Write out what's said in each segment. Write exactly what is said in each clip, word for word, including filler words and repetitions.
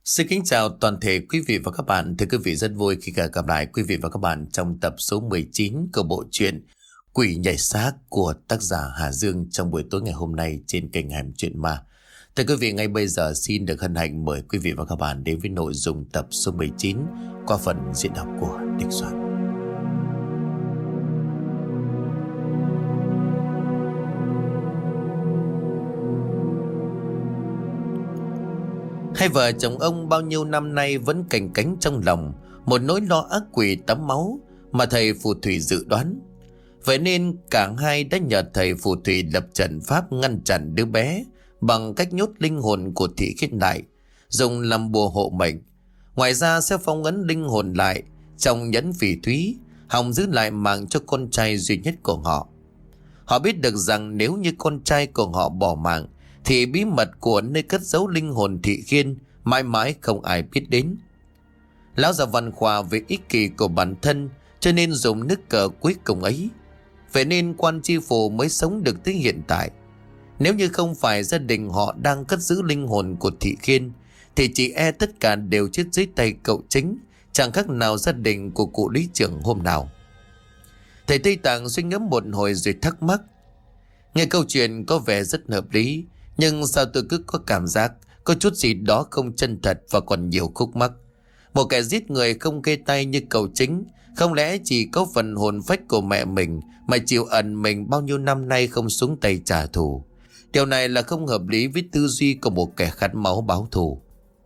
Xin kính chào toàn thể quý vị và các bạn. Thưa quý vị, rất vui khi gặp lại quý vị và các bạn trong tập số mười chín của bộ truyện Quỷ Nhảy Xác của tác giả Hà Dương trong buổi tối ngày hôm nay trên kênh Hẻm Chuyện Ma. Thưa quý vị, ngay bây giờ xin được hân hạnh mời quý vị và các bạn đến với nội dung tập số mười chín qua phần diễn đọc của Đinh Soạn. Hai vợ chồng ông bao nhiêu năm nay vẫn canh cánh trong lòng một nỗi lo ác quỷ tắm máu mà thầy phù thủy dự đoán. Vậy nên cả hai đã nhờ thầy phù thủy lập trận pháp ngăn chặn đứa bé bằng cách nhốt linh hồn của Thị Khiết lại, dùng làm bùa hộ mệnh. Ngoài ra sẽ phong ấn linh hồn lại trong nhẫn phỉ thúy, hòng giữ lại mạng cho con trai duy nhất của họ. Họ biết được rằng nếu như con trai của họ bỏ mạng thì bí mật của nơi cất giấu linh hồn Thị Khiên mãi mãi không ai biết đến. Lão già Văn Khoa vì ích kỷ của bản thân cho nên dùng nước cờ cuối cùng ấy. Vậy nên quan tri phủ mới sống được tới hiện tại. Nếu như không phải gia đình họ đang cất giữ linh hồn của Thị Khiên thì chỉ e tất cả đều chết dưới tay cậu chính, chẳng khác nào gia đình của cụ lý trưởng hôm nào. Thầy Tây Tạng suy ngẫm một hồi rồi thắc mắc. Nghe câu chuyện có vẻ rất hợp lý, nhưng sao tôi cứ có cảm giác có chút gì đó không chân thật và còn nhiều khúc mắc. Một kẻ giết người không kê tay như cậu chính, không lẽ chỉ có phần hồn phách của mẹ mình mà chịu ẩn mình bao nhiêu năm nay không xuống tay trả thù. Điều này là không hợp lý với tư duy của một kẻ khát máu báo thù.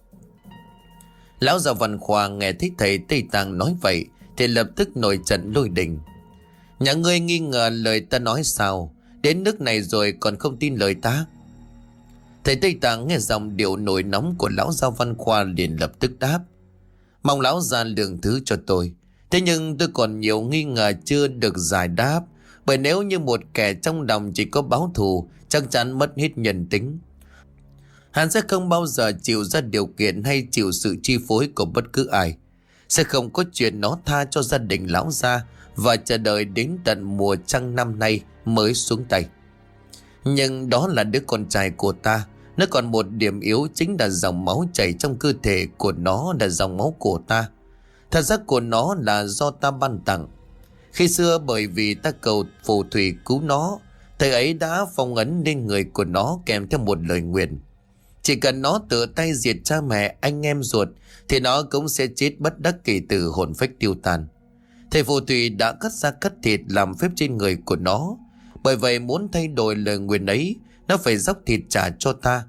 Lão già Văn Khoa nghe thấy thầy Tây Tạng nói vậy thì lập tức nổi trận lôi đình. Nhà ngươi nghi ngờ lời ta nói sao? Đến nước này rồi còn không tin lời ta? Thầy Tây Tạng nghe dòng điệu nổi nóng của lão già Văn Khoa liền lập tức đáp. Mong lão già lượng thứ cho tôi. Thế nhưng tôi còn nhiều nghi ngờ chưa được giải đáp. Bởi nếu như một kẻ trong lòng chỉ có báo thù, chắc chắn mất hết nhân tính. Hắn sẽ không bao giờ chịu ra điều kiện hay chịu sự chi phối của bất cứ ai. Sẽ không có chuyện nó tha cho gia đình lão gia và chờ đợi đến tận mùa trăng năm nay mới xuống tay. Nhưng đó là đứa con trai của ta. Nó còn một điểm yếu, chính là dòng máu chảy trong cơ thể của nó là dòng máu của ta. Thật ra của nó là do ta ban tặng. Khi xưa bởi vì ta cầu phù thủy cứu nó, thầy ấy đã phong ấn lên người của nó kèm theo một lời nguyền. Chỉ cần nó tự tay diệt cha mẹ, anh em ruột thì nó cũng sẽ chết bất đắc kỳ từ hồn phách tiêu tan. Thầy phù thủy đã cắt ra cắt thịt làm phép trên người của nó. Bởi vậy muốn thay đổi lời nguyền ấy, nó phải dốc thịt trả cho ta.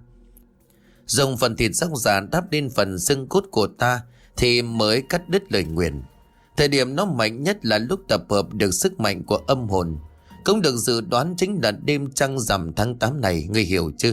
Dùng phần thịt dốc giả đắp lên phần xương cốt của ta thì mới cắt đứt lời nguyền. Thời điểm nó mạnh nhất là lúc tập hợp được sức mạnh của âm hồn. Cũng được dự đoán chính là đêm trăng rằm tháng tám này, ngươi hiểu chứ?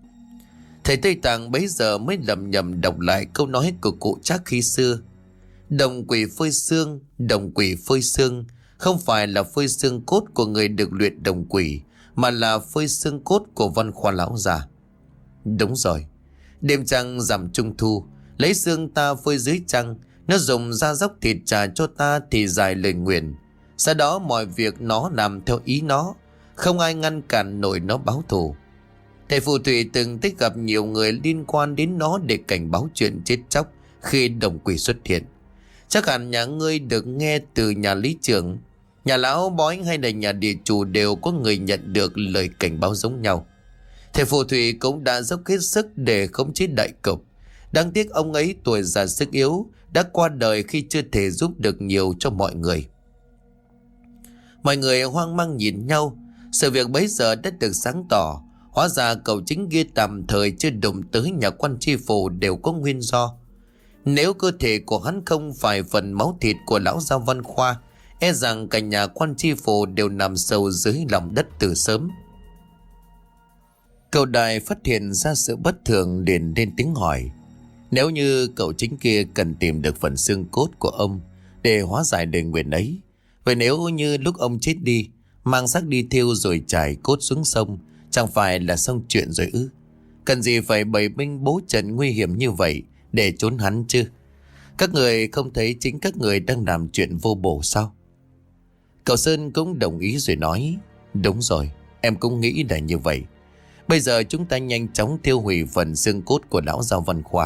Thầy Tây Tạng bấy giờ mới lầm nhầm đọc lại câu nói của cụ Trác khi xưa. Đồng quỷ phơi xương, đồng quỷ phơi xương không phải là phơi xương cốt của người được luyện đồng quỷ, mà là phơi xương cốt của Văn Khoa lão già. Đúng rồi, đêm trăng rằm trung thu, lấy xương ta phơi dưới trăng, nó dùng da dốc thịt trả cho ta thì giải lời nguyền. Sau đó mọi việc nó làm theo ý nó, không ai ngăn cản nổi nó báo thù. Thầy phù thủy từng tích gặp nhiều người liên quan đến nó để cảnh báo chuyện chết chóc khi đồng quỷ xuất hiện. Chắc hẳn nhà ngươi được nghe từ nhà lý trưởng, nhà lão bói hay là nhà địa chủ đều có người nhận được lời cảnh báo giống nhau. Thầy phù thủy cũng đã dốc hết sức để khống chế đại cục. Đáng tiếc ông ấy tuổi già sức yếu, đã qua đời khi chưa thể giúp được nhiều cho mọi người. Mọi người hoang mang nhìn nhau. Sự việc bấy giờ đã được sáng tỏ. Hóa ra cậu chính kia tạm thời chưa đụng tới nhà quan tri phủ đều có nguyên do. Nếu cơ thể của hắn không phải phần máu thịt của lão gia Văn Khoa, e rằng cả nhà quan tri phủ đều nằm sâu dưới lòng đất từ sớm. Cậu đại phát hiện ra sự bất thường liền lên tiếng hỏi. Nếu như cậu chính kia cần tìm được phần xương cốt của ông để hóa giải đề nguyện ấy, vậy nếu như lúc ông chết đi, mang xác đi thiêu rồi trải cốt xuống sông, chẳng phải là xong chuyện rồi ư? Cần gì phải bày binh bố trận nguy hiểm như vậy để trốn hắn chứ? Các người không thấy chính các người đang làm chuyện vô bổ sao? Cậu Sơn cũng đồng ý rồi nói. Đúng rồi, em cũng nghĩ là như vậy. Bây giờ chúng ta nhanh chóng tiêu hủy phần xương cốt của lão Giao Văn Khoa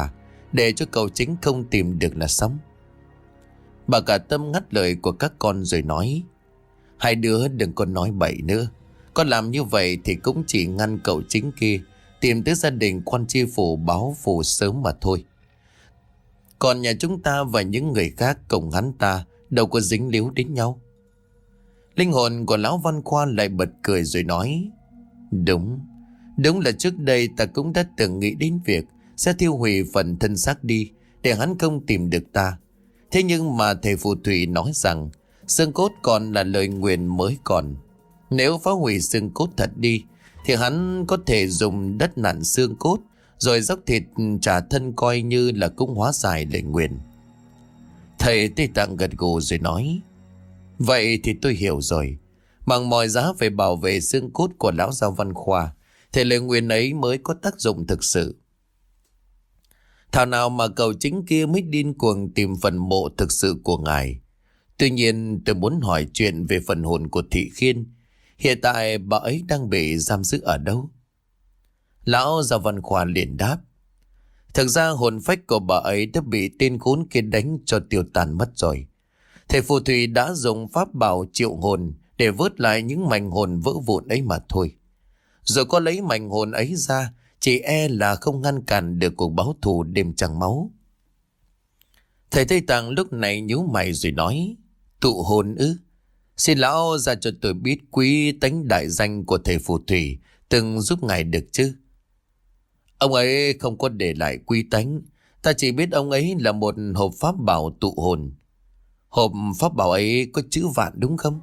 để cho cậu Chính không tìm được là xong. Bà cả Tâm ngắt lời của các con rồi nói: Hai đứa đừng có nói bậy nữa. Con làm như vậy thì cũng chỉ ngăn cậu Chính kia tìm tới gia đình quan tri phủ báo phù sớm mà thôi. Còn nhà chúng ta và những người khác cùng hắn ta đâu có dính líu đến nhau. Linh hồn của lão Văn Khoa lại bật cười rồi nói: Đúng, đúng là trước đây ta cũng đã từng nghĩ đến việc sẽ thiêu hủy phần thân xác đi để hắn không tìm được ta. Thế nhưng mà thầy phù thủy nói rằng xương cốt còn là lời nguyền mới còn. Nếu phá hủy xương cốt thật đi thì hắn có thể dùng đất nặn xương cốt rồi dốc thịt trả thân, coi như là cũng hóa giải lời nguyền. Thầy Tây Tạng gật gù rồi nói: Vậy thì tôi hiểu rồi. Bằng mọi giá phải bảo vệ xương cốt của lão Giao Văn Khoa thì lời nguyền ấy mới có tác dụng thực sự. Thảo nào mà cậu Chính kia mới điên cuồng tìm phần mộ thực sự của ngài. Tuy nhiên tôi muốn hỏi chuyện về phần hồn của Thị Khiên. Hiện tại bà ấy đang bị giam giữ ở đâu? Lão Giao Văn Khoa liền đáp: Thực ra hồn phách của bà ấy đã bị tên khốn kia đánh cho tiêu tàn mất rồi. Thầy phù thủy đã dùng pháp bảo triệu hồn để vớt lại những mảnh hồn vỡ vụn ấy mà thôi. Rồi có lấy mảnh hồn ấy ra, chỉ e là không ngăn cản được cuộc báo thù đêm trăng máu. Thầy Tây Tạng lúc này nhíu mày rồi nói: Tụ hồn ư? Xin lão ra cho tôi biết quý tánh đại danh của thầy phù thủy từng giúp ngài được chứ. Ông ấy không có để lại quý tánh. Ta chỉ biết ông ấy là một hộp pháp bảo tụ hồn. Hộp pháp bảo ấy có chữ vạn đúng không?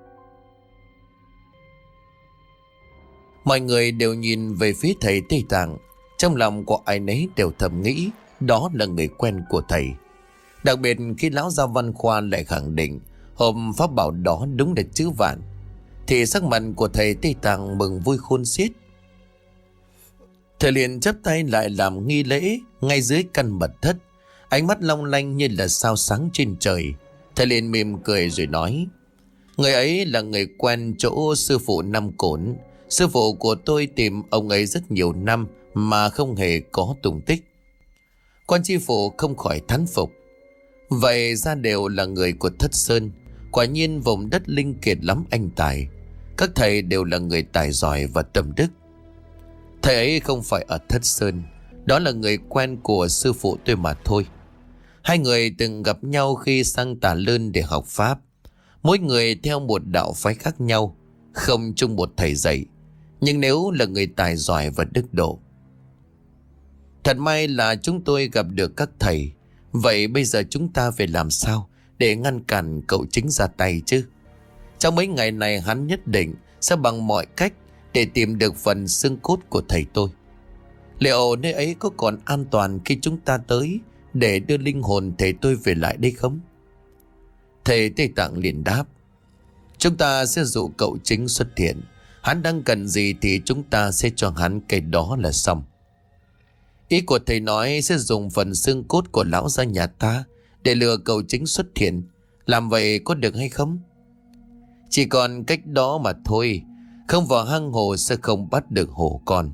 Mọi người đều nhìn về phía thầy Tây Tạng. Trong lòng của ai nấy đều thầm nghĩ đó là người quen của thầy. Đặc biệt khi lão Giao Văn Khoa lại khẳng định hộp pháp bảo đó đúng là chữ vạn, thì sắc mặt của thầy Tây Tạng mừng vui khôn xiết. Thầy liền chắp tay lại làm nghi lễ ngay dưới căn mật thất, ánh mắt long lanh như là sao sáng trên trời. Thầy liền mỉm cười rồi nói: Người ấy là người quen chỗ sư phụ Năm Cổn. Sư phụ của tôi tìm ông ấy rất nhiều năm mà không hề có tung tích. Quan tri phủ không khỏi thán phục. Vậy ra đều là người của Thất Sơn. Quả nhiên vùng đất linh kiệt lắm anh tài. Các thầy đều là người tài giỏi và tâm đức. Thầy ấy không phải ở Thất Sơn, đó là người quen của sư phụ tôi mà thôi. Hai người từng gặp nhau khi sang Tà Lơn để học pháp. Mỗi người theo một đạo phái khác nhau, không chung một thầy dạy, nhưng nếu là người tài giỏi và đức độ. Thật may là chúng tôi gặp được các thầy. Vậy bây giờ chúng ta phải làm sao để ngăn cản cậu Chính ra tay chứ? Trong mấy ngày này hắn nhất định sẽ bằng mọi cách để tìm được phần xương cốt của thầy tôi. Liệu nơi ấy có còn an toàn khi chúng ta tới để đưa linh hồn thầy tôi về lại đây không? Thầy Tây Tạng liền đáp: Chúng ta sẽ dụ cậu Chính xuất hiện. Hắn đang cần gì thì chúng ta sẽ cho hắn cái đó là xong. Ý của thầy nói sẽ dùng phần xương cốt của lão gia nhà ta để lừa cậu Chính xuất hiện. Làm vậy có được hay không? Chỉ còn cách đó mà thôi. Không vào hang hồ sẽ không bắt được hổ con.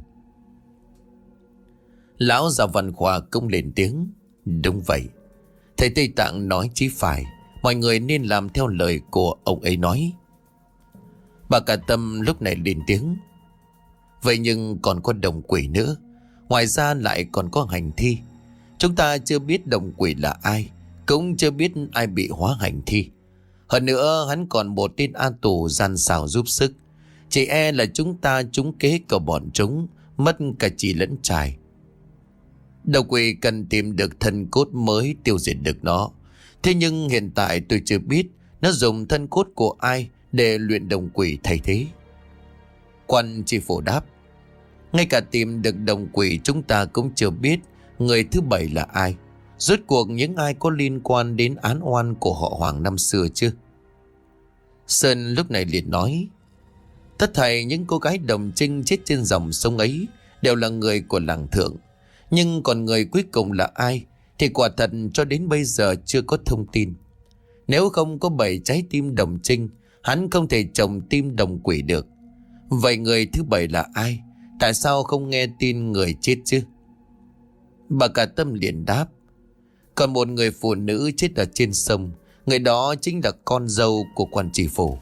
Lão già Văn Khoa cũng lên tiếng: Đúng vậy. Thầy Tây Tạng nói chí phải. Mọi người nên làm theo lời của ông ấy nói. Bà cả Tâm lúc này lên tiếng: Vậy nhưng còn có đồng quỷ nữa. Ngoài ra lại còn có hành thi. Chúng ta chưa biết đồng quỷ là ai, cũng chưa biết ai bị hóa hành thi. Hơn nữa hắn còn một tên an tù gian xảo giúp sức. Chỉ e là chúng ta trúng kế của bọn chúng, mất cả chỉ lẫn trài. Đồng quỷ cần tìm được thân cốt mới tiêu diệt được nó. Thế nhưng hiện tại tôi chưa biết nó dùng thân cốt của ai để luyện đồng quỷ thay thế. Quan tri phủ đáp: Ngay cả tìm được đồng quỷ chúng ta cũng chưa biết người thứ bảy là ai. Rốt cuộc những ai có liên quan đến án oan của họ Hoàng năm xưa chứ? Sơn lúc này liền nói: Tất thảy những cô gái đồng trinh chết trên dòng sông ấy đều là người của làng Thượng. Nhưng còn người cuối cùng là ai thì quả thật cho đến bây giờ chưa có thông tin. Nếu không có bảy trái tim đồng trinh, hắn không thể trồng tim đồng quỷ được. Vậy người thứ bảy là ai? Tại sao không nghe tin người chết chứ? Bà cả Tâm liền đáp: Còn một người phụ nữ chết ở trên sông, người đó chính là con dâu của quan tri phủ.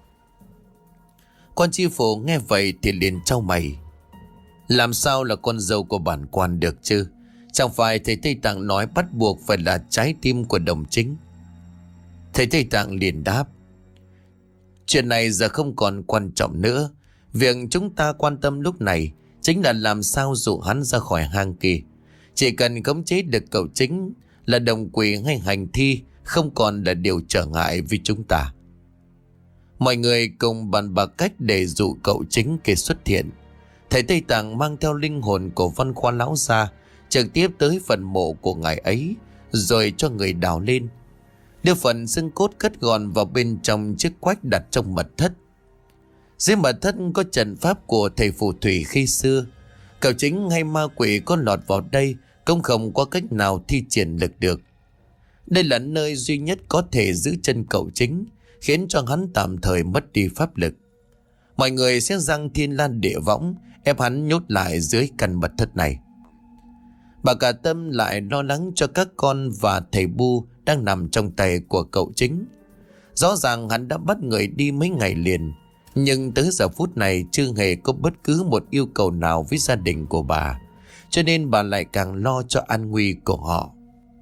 Quan tri phủ nghe vậy thì liền trao mày: Làm sao là con dâu của bản quan được chứ? Chẳng phải thầy Tây Tạng nói bắt buộc phải là trái tim của đồng chính? Thầy Tây Tạng liền đáp: Chuyện này giờ không còn quan trọng nữa. Việc chúng ta quan tâm lúc này chính là làm sao dụ hắn ra khỏi hang kia. Chỉ cần khống chế được cậu chính là đồng quỷ hay hành thi không còn là điều trở ngại với chúng ta. Mọi người cùng bàn bạc cách để dụ cậu chính kia xuất hiện. Thầy Tây Tạng mang theo linh hồn của Văn Khoa lão ra, trực tiếp tới phần mộ của ngài ấy, rồi cho người đào lên, đưa phần xương cốt cất gọn vào bên trong chiếc quách đặt trong mật thất. Dưới mật thất có trận pháp của thầy phù thủy khi xưa. Cậu chính hay ma quỷ có lọt vào đây cũng không có cách nào thi triển lực được. Đây là nơi duy nhất có thể giữ chân cậu chính, khiến cho hắn tạm thời mất đi pháp lực. Mọi người sẽ giăng thiên lan địa võng, ép hắn nhốt lại dưới căn mật thất này. Bà cả Tâm lại lo lắng cho các con và thầy Bu đang nằm trong tay của cậu chính. Rõ ràng hắn đã bắt người đi mấy ngày liền, nhưng tới giờ phút này chưa hề có bất cứ một yêu cầu nào với gia đình của bà, cho nên bà lại càng lo cho an nguy của họ.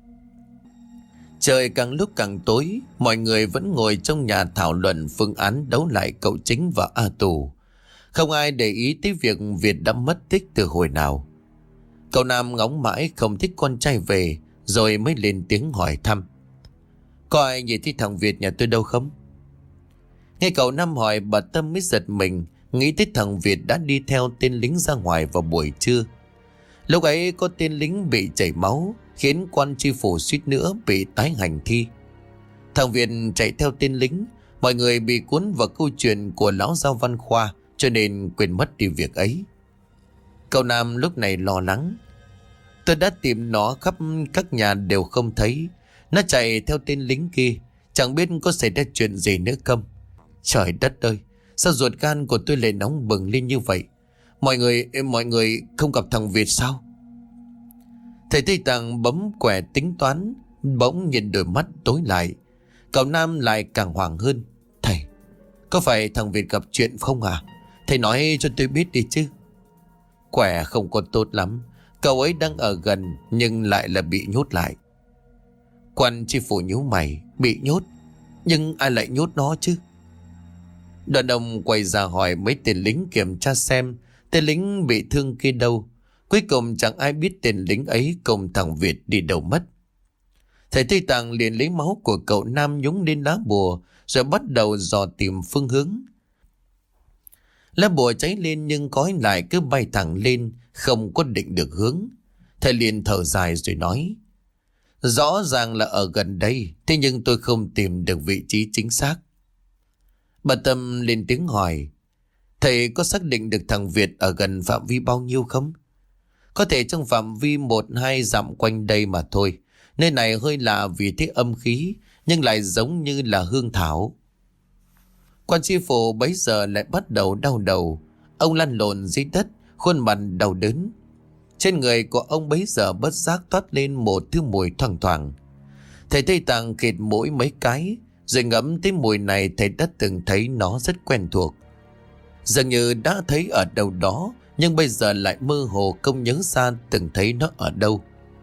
Trời càng lúc càng tối, mọi người vẫn ngồi trong nhà thảo luận phương án đấu lại cậu chính và A Tù. Không ai để ý tới việc Việt đã mất tích từ hồi nào. Cậu Nam ngóng mãi không thích con trai về, rồi mới lên tiếng hỏi thăm: Có ai nhìn thấy thằng Việt nhà tôi đâu không? Nghe cậu Nam hỏi, bà Tâm mới giật mình, nghĩ tới thằng Việt đã đi theo tên lính ra ngoài vào buổi trưa. Lúc ấy có tên lính bị chảy máu, khiến quan tri phủ suýt nữa bị tái hành thi. Thằng Việt chạy theo tên lính, mọi người bị cuốn vào câu chuyện của lão Giao Văn Khoa, cho nên quên mất đi việc ấy. Cậu Nam lúc này lo lắng: Tôi đã tìm nó khắp các nhà đều không thấy. Nó chạy theo tên lính kia, chẳng biết có xảy ra chuyện gì nữa không. Trời đất ơi, sao ruột gan của tôi lại nóng bừng lên như vậy? Mọi người, mọi người không gặp thằng Việt sao? Thầy Tây Tạng bấm quẻ tính toán, bỗng nhìn đôi mắt tối lại. Cậu Nam lại càng hoảng hơn: Thầy, có phải thằng Việt gặp chuyện không à? Thầy nói cho tôi biết đi chứ. Quẻ không còn tốt lắm. Cậu ấy đang ở gần nhưng lại là bị nhốt lại. Quan tri phủ nhíu mày: Bị nhốt? Nhưng ai lại nhốt nó chứ? Đoàn ông quay ra hỏi mấy tên lính kiểm tra xem tên lính bị thương kia đâu. Cuối cùng chẳng ai biết tên lính ấy cùng thằng Việt đi đâu mất. Thầy Tây Tạng liền lấy máu của cậu Nam nhúng lên lá bùa, rồi bắt đầu dò tìm phương hướng. Lá bùa cháy lên nhưng khói lại cứ bay thẳng lên, không có định được hướng. Thầy liền thở dài rồi nói: Rõ ràng là ở gần đây, thế nhưng tôi không tìm được vị trí chính xác. Bà Tâm lên tiếng hỏi: Thầy có xác định được thằng Việt ở gần phạm vi bao nhiêu không? Có thể trong phạm vi một hai dặm quanh đây mà thôi. Nơi này hơi lạ vì thế âm khí, nhưng lại giống như là hương thảo. Quan tri phủ bấy giờ lại bắt đầu đau đầu. Ông lăn lộn dưới đất, khuôn mặt đau đớn. Trên người của ông bấy giờ bất giác toát lên một thứ mùi thoang thoảng. Thầy Tây Tạng khịt mũi mấy cái, rồi ngẫm tới mùi này thầy đã từng thấy nó rất quen thuộc. Dường như đã thấy ở đâu đó, nhưng bây giờ lại mơ hồ không nhớ ra từng thấy nó ở đâu.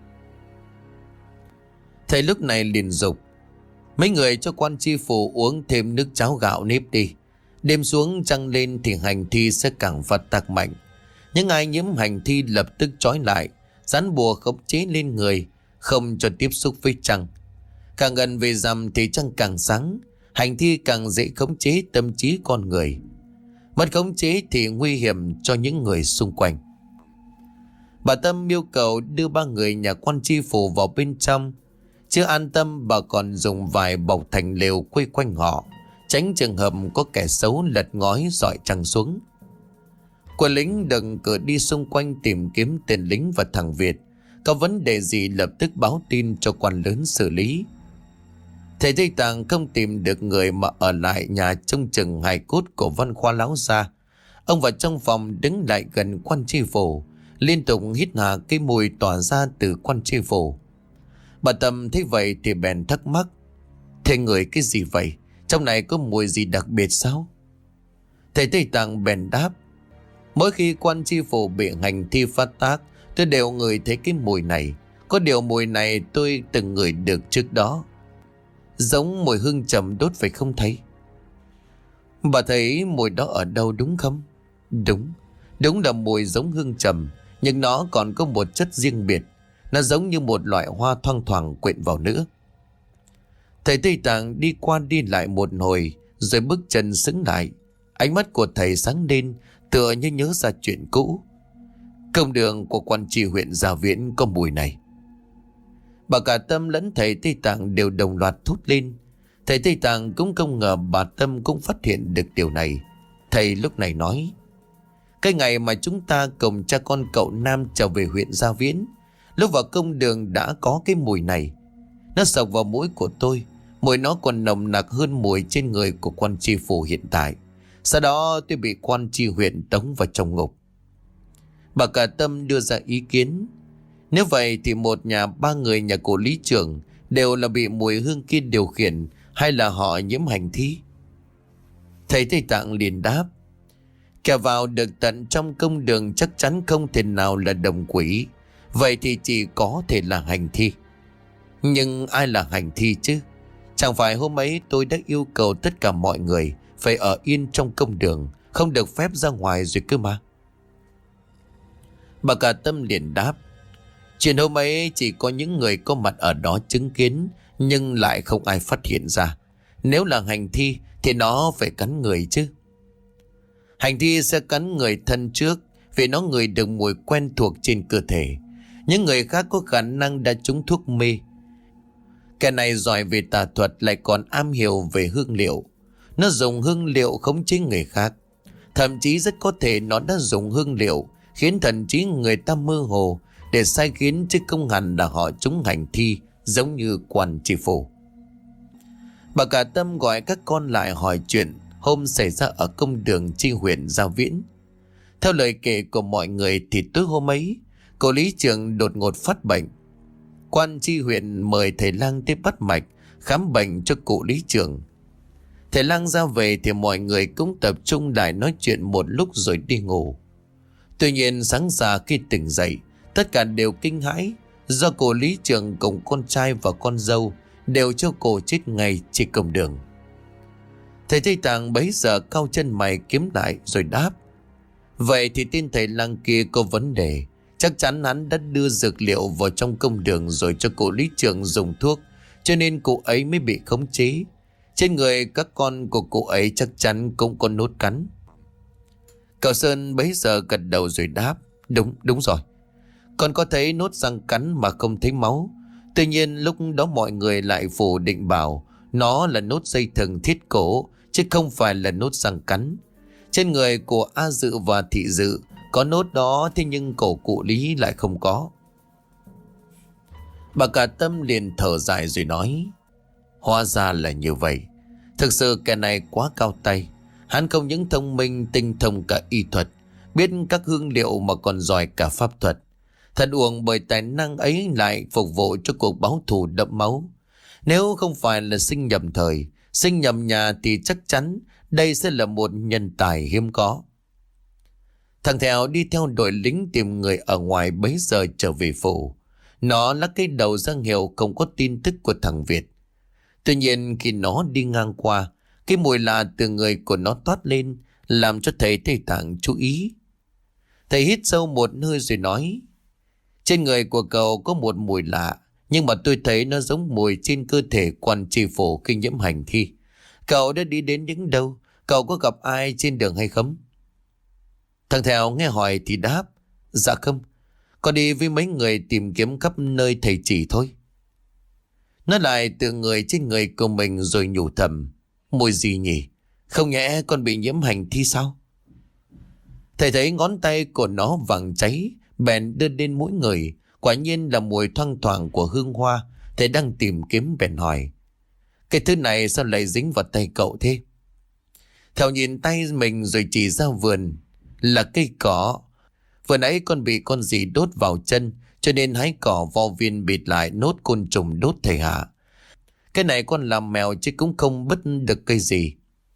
Thầy lúc này liền dục: Mấy người cho quan tri phủ uống thêm nước cháo gạo nếp đi. Đêm xuống trăng lên thì hành thi sẽ càng phát tác mạnh. Những ai nhiễm hành thi lập tức trói lại, dán bùa khống chế lên người, không cho tiếp xúc với trăng. Càng gần về rằm thì trăng càng sáng, hành thi càng dễ khống chế tâm trí con người. Mất khống chế thì nguy hiểm cho những người xung quanh. Bà Tâm yêu cầu đưa ba người nhà quan tri phủ vào bên trong. Chưa an tâm, bà còn dùng vải bọc thành lều quây quanh họ, tránh trường hợp có kẻ xấu lật ngói dọi trăng xuống. Quân lính đừng cử đi xung quanh tìm kiếm tên lính và thằng Việt. Có vấn đề gì lập tức báo tin cho quan lớn xử lý. Thầy Tây Tạng không tìm được người mà ở lại nhà trông chừng hài cốt của Văn Khoa lão gia. Ông vào trong phòng đứng lại gần quan tri phủ, liên tục hít hà cái mùi tỏa ra từ quan tri phủ. Bà Tâm thấy vậy thì bèn thắc mắc: "Thầy ngửi cái gì vậy? Trong này có mùi gì đặc biệt sao?" Thầy Tây Tạng bèn đáp: "Mỗi khi quan tri phủ bị hành thi phát tác, tôi đều ngửi thấy cái mùi này. Có điều mùi này tôi từng ngửi được trước đó. Giống mùi hương trầm đốt phải không thầy?" "Bà thấy mùi đó ở đâu đúng không?" "Đúng, đúng là mùi giống hương trầm, nhưng nó còn có một chất riêng biệt. Nó giống như một loại hoa thoang thoảng quyện vào nữa." Thầy Tây Tạng đi qua đi lại một hồi rồi bước chân sững lại. Ánh mắt của thầy sáng lên, tựa như nhớ ra chuyện cũ. Công đường của quan tri huyện Gia Viễn có mùi này. Bà cả Tâm lẫn thầy Tây Tạng đều đồng loạt thốt lên. Thầy Tây Tạng cũng không ngờ bà Tâm cũng phát hiện được điều này. Thầy lúc này nói: "Cái ngày mà chúng ta cùng cha con cậu Nam trở về huyện Gia Viễn, lúc vào công đường đã có cái mùi này. Nó sộc vào mũi của tôi. Mùi nó còn nồng nặc hơn mùi trên người của quan tri phủ hiện tại. Sau đó tôi bị quan tri huyện tống vào trong ngục." Bà cả Tâm đưa ra ý kiến: "Nếu vậy thì một nhà ba người nhà của lý trưởng đều là bị mùi hương kia điều khiển, hay là họ nhiễm hành thi?" Thầy Tây Tạng liền đáp: "Kẻ vào được tận trong công đường chắc chắn không thể nào là đồng quỷ. Vậy thì chỉ có thể là hành thi. Nhưng ai là hành thi chứ? Chẳng phải hôm ấy tôi đã yêu cầu tất cả mọi người phải ở yên trong công đường, không được phép ra ngoài rồi cơ mà." Bà cả Tâm liền đáp: "Chuyện hôm ấy chỉ có những người có mặt ở đó chứng kiến, nhưng lại không ai phát hiện ra. Nếu là hành thi thì nó phải cắn người chứ." "Hành thi sẽ cắn người thân trước, vì nó ngửi được mùi quen thuộc trên cơ thể. Những người khác có khả năng đã trúng thuốc mê. Kẻ này giỏi về tà thuật, lại còn am hiểu về hương liệu. Nó dùng hương liệu khống chế người khác. Thậm chí rất có thể nó đã dùng hương liệu khiến thần trí người ta mơ hồ, để sai khiến, chứ không hẳn là họ trúng hành thi giống như quan tri phủ." Bà cả Tâm gọi các con lại hỏi chuyện hôm xảy ra ở công đường tri huyện Gia Viễn. Theo lời kể của mọi người thì tối hôm ấy, cậu lý trưởng đột ngột phát bệnh. Quan tri huyện mời thầy lang tới bắt mạch khám bệnh cho cụ lý trưởng. Thầy lang ra về thì mọi người cũng tập trung lại nói chuyện một lúc rồi đi ngủ. Tuy nhiên sáng ra khi tỉnh dậy, tất cả đều kinh hãi, do cụ lý trưởng cùng con trai và con dâu đều cho cổ chết ngay trên công đường. Thầy Tây Tạng bấy giờ cau chân mày kiếm lại rồi đáp: "Vậy thì tên thầy lang kia có vấn đề. Chắc chắn hắn đã đưa dược liệu vào trong công đường rồi cho cụ lý trưởng dùng thuốc, cho nên cụ ấy mới bị khống chế. Trên người các con của cụ ấy chắc chắn cũng có nốt cắn." Cậu Sơn bấy giờ gật đầu rồi đáp: Đúng, đúng rồi. Con có thấy nốt răng cắn mà không thấy máu. Tuy nhiên lúc đó mọi người lại phủ định bảo nó là nốt dây thừng thiết cổ, chứ không phải là nốt răng cắn. Trên người của A Dự và Thị Dự có nốt đó, thế nhưng cổ cụ Lý lại không có. Bà cả Tâm liền thở dài rồi nói: Hóa ra là như vậy. Thực sự kẻ này quá cao tay. Hắn không những thông minh tinh thông cả y thuật, biết các hương liệu mà còn giỏi cả pháp thuật. Thật uổng bởi tài năng ấy lại phục vụ cho cuộc báo thù đẫm máu. Nếu không phải là sinh nhầm thời, sinh nhầm nhà thì chắc chắn đây sẽ là một nhân tài hiếm có. Thằng Thèo đi theo đội lính tìm người ở ngoài bấy giờ trở về phủ. Nó lắc cái đầu ra hiệu không có tin tức của thằng Việt. Tuy nhiên khi nó đi ngang qua, cái mùi lạ từ người của nó toát lên, làm cho thầy Tây Tạng chú ý. Thầy hít sâu một hơi rồi nói: Trên người của cậu có một mùi lạ, nhưng mà tôi thấy nó giống mùi trên cơ thể quan tri phủ khi nhiễm hành thi. Cậu đã đi đến những đâu? Cậu có gặp ai trên đường hay không? Thằng Thèo nghe hỏi thì đáp: Dạ không, con đi với mấy người tìm kiếm khắp nơi thầy chỉ thôi. Nó lại tự người trên người của mình rồi nhủ thầm: Mùi gì nhỉ? Không nhẽ con bị nhiễm hành thi sao? Thầy thấy ngón tay của nó vàng cháy, bèn đưa lên mũi người. Quả nhiên là mùi thoang thoảng của hương hoa. Thầy đang tìm kiếm bèn hỏi: Cái thứ này sao lại dính vào tay cậu thế? Thèo nhìn tay mình rồi chỉ ra vườn. Là cây cỏ. Vừa nãy con bị con gì đốt vào chân, cho nên hái cỏ vo viên bịt lại nốt côn trùng đốt thầy hạ. Cái này con làm mèo chứ cũng không bứt được cây gì.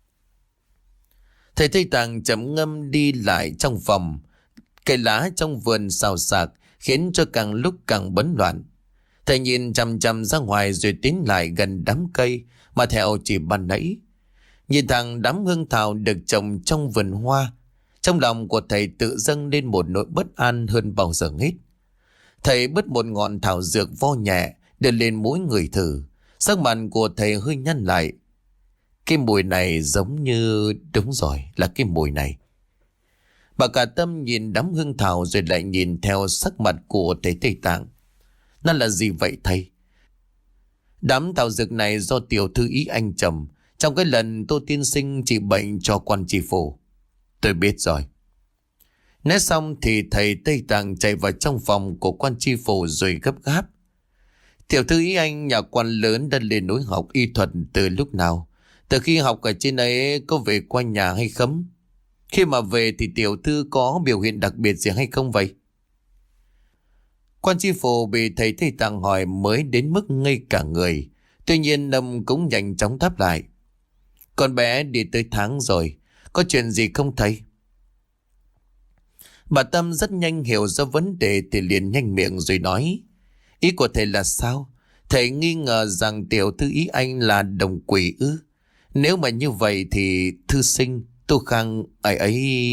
Thầy Tây Tạng chậm ngâm đi lại trong phòng. Cây lá trong vườn xào xạc khiến cho càng lúc càng bấn loạn. Thầy nhìn chằm chằm ra ngoài rồi tiến lại gần đám cây mà theo chỉ ban nãy. Nhìn thẳng đám hương thảo được trồng trong vườn hoa, trong lòng của thầy tự dâng lên một nỗi bất an hơn bao giờ hết. Thầy bứt một ngọn thảo dược vo nhẹ đưa lên mũi người thử. Sắc mặt của thầy hơi nhăn lại. Cái mùi này giống như... Đúng rồi, là cái mùi này. Bà cả tâm nhìn đám hương thảo rồi lại nhìn theo sắc mặt của thầy Tây Tạng. Nó là gì vậy thầy? Đám thảo dược này do tiểu thư ý anh trồng trong cái lần Tô tiên sinh trị bệnh cho quan tri phủ. Tôi biết rồi. Nói xong thì thầy Tây Tạng chạy vào trong phòng của quan tri phủ rồi gấp gáp. Tiểu thư ý anh nhà quan lớn đã lên núi học y thuật từ lúc nào? Từ khi học ở trên ấy có về qua nhà hay không? Khi mà về thì tiểu thư có biểu hiện đặc biệt gì hay không vậy? Quan tri phủ bị thầy Tây Tạng hỏi mới đến mức ngây cả người. Tuy nhiên Lâm cũng nhanh chóng đáp lại. Con bé đi tới tháng rồi. Có chuyện gì không thầy? Bà Tâm rất nhanh hiểu ra vấn đề thì liền nhanh miệng rồi nói. Ý của thầy là sao? Thầy nghi ngờ rằng tiểu thư ý anh là đồng quỷ ư? Nếu mà như vậy thì thư sinh Tô Khang ấy ấy...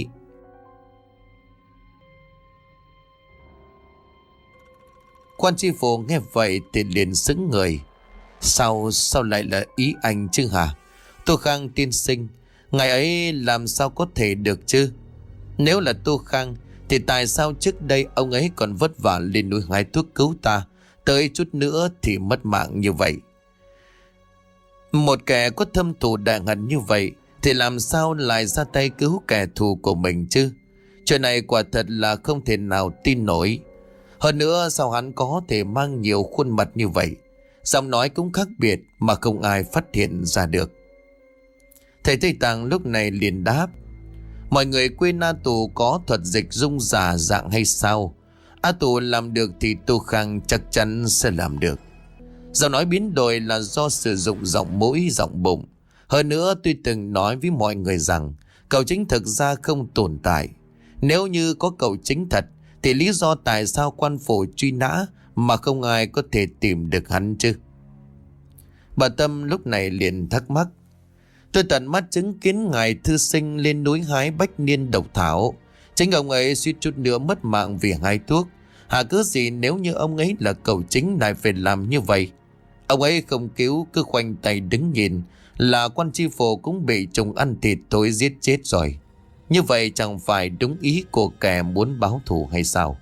Quan tri phủ nghe vậy thì liền sững người. Sao, sao lại là ý anh chứ hả? Tô Khang tiên sinh, ngài ấy làm sao có thể được chứ? Nếu là Tô Khang thì tại sao trước đây ông ấy còn vất vả lên núi hái thuốc cứu ta, tới chút nữa thì mất mạng như vậy? Một kẻ có thâm thù đại hận như vậy thì làm sao lại ra tay cứu kẻ thù của mình chứ? Chuyện này quả thật là không thể nào tin nổi. Hơn nữa sao hắn có thể mang nhiều khuôn mặt như vậy? Giọng nói cũng khác biệt mà không ai phát hiện ra được. Thầy Tây Tạng lúc này liền đáp. Mọi người quên A Tù có thuật dịch dung giả dạng hay sao? A Tù làm được thì Tô Khang chắc chắn sẽ làm được. Giọng nói biến đổi là do sử dụng giọng mũi, giọng bụng. Hơn nữa tôi từng nói với mọi người rằng cậu chính thực ra không tồn tại. Nếu như có cậu chính thật thì lý do tại sao quan phủ truy nã mà không ai có thể tìm được hắn chứ? Bà Tâm lúc này liền thắc mắc. Tôi tận mắt chứng kiến ngài thư sinh lên núi hái bách niên độc thảo. Chính ông ấy suýt chút nữa mất mạng vì hái thuốc. Hả cớ gì nếu như ông ấy là cậu chính lại phải làm như vậy? Ông ấy không cứu, cứ khoanh tay đứng nhìn là quan tri phủ cũng bị trùng ăn thịt thối giết chết rồi. Như vậy chẳng phải đúng ý của kẻ muốn báo thù hay sao?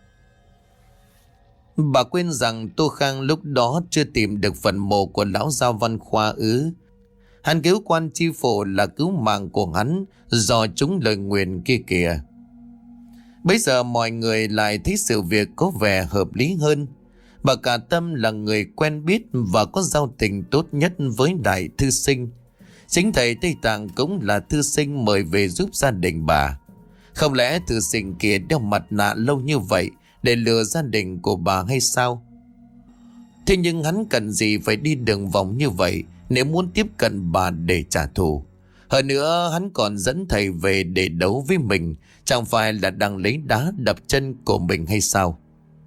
Bà quên rằng Tô Khang lúc đó chưa tìm được phần mộ của lão Giao Văn Khoa ư? Hắn cứu quan tri phủ là cứu mạng của hắn do chúng lời nguyền kia kìa. Bây giờ mọi người lại thấy sự việc có vẻ hợp lý hơn. Bà Cả Tâm là người quen biết và có giao tình tốt nhất với đại thư sinh. Chính thầy Tây Tạng cũng là thư sinh mời về giúp gia đình bà. Không lẽ thư sinh kia đeo mặt nạ lâu như vậy để lừa gia đình của bà hay sao? Thế nhưng hắn cần gì phải đi đường vòng như vậy nếu muốn tiếp cận bà để trả thù? Hơn nữa hắn còn dẫn thầy về để đấu với mình, chẳng phải là đang lấy đá đập chân của mình hay sao?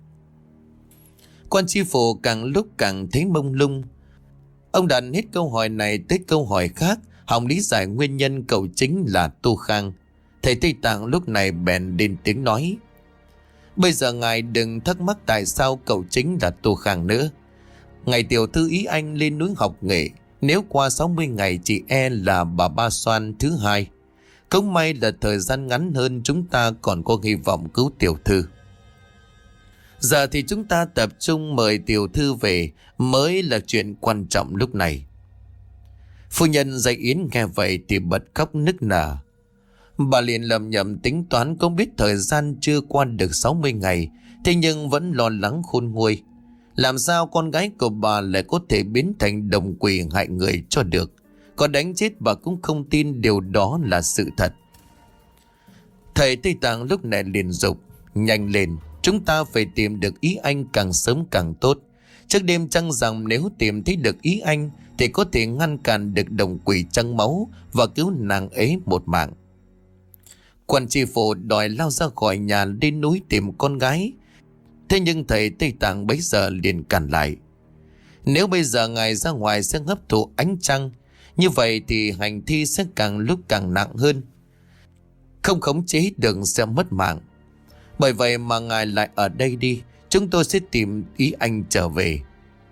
Quan tri phủ càng lúc càng thấy mông lung. Ông đặt hết câu hỏi này tới câu hỏi khác, hòng lý giải nguyên nhân cậu chính là Tô Khang. Thầy Tây Tạng lúc này bèn lên tiếng nói. Bây giờ ngài đừng thắc mắc tại sao cậu chính là Tô Khang nữa. Ngày tiểu thư ý anh lên núi học nghệ, nếu qua sáu mươi ngày chỉ e là bà Ba Xoan thứ hai. Không may là thời gian ngắn hơn, chúng ta còn có hy vọng cứu tiểu thư. Giờ thì chúng ta tập trung mời tiểu thư về mới là chuyện quan trọng lúc này. Phu nhân dạy Yến nghe vậy thì bật khóc nức nở. Bà liền lầm nhầm tính toán không biết thời gian chưa qua được sáu mươi ngày, thế nhưng vẫn lo lắng khôn nguôi. Làm sao con gái của bà lại có thể biến thành đồng quỷ hại người cho được? Có đánh chết bà cũng không tin điều đó là sự thật. Thầy Tây Tạng lúc này liền dục. Nhanh lên, chúng ta phải tìm được ý anh càng sớm càng tốt. Trước đêm trăng rằm nếu tìm thấy được ý anh thì có thể ngăn cản được đồng quỷ trăng máu và cứu nàng ấy một mạng. Quan tri phủ đòi lao ra khỏi nhà lên núi tìm con gái. Thế nhưng thầy Tây Tạng bấy giờ liền cản lại. Nếu bây giờ ngài ra ngoài sẽ hấp thụ ánh trăng, như vậy thì hành thi sẽ càng lúc càng nặng hơn. Không khống chế được sẽ mất mạng. Bởi vậy mà ngài lại ở đây đi, chúng tôi sẽ tìm ý anh trở về.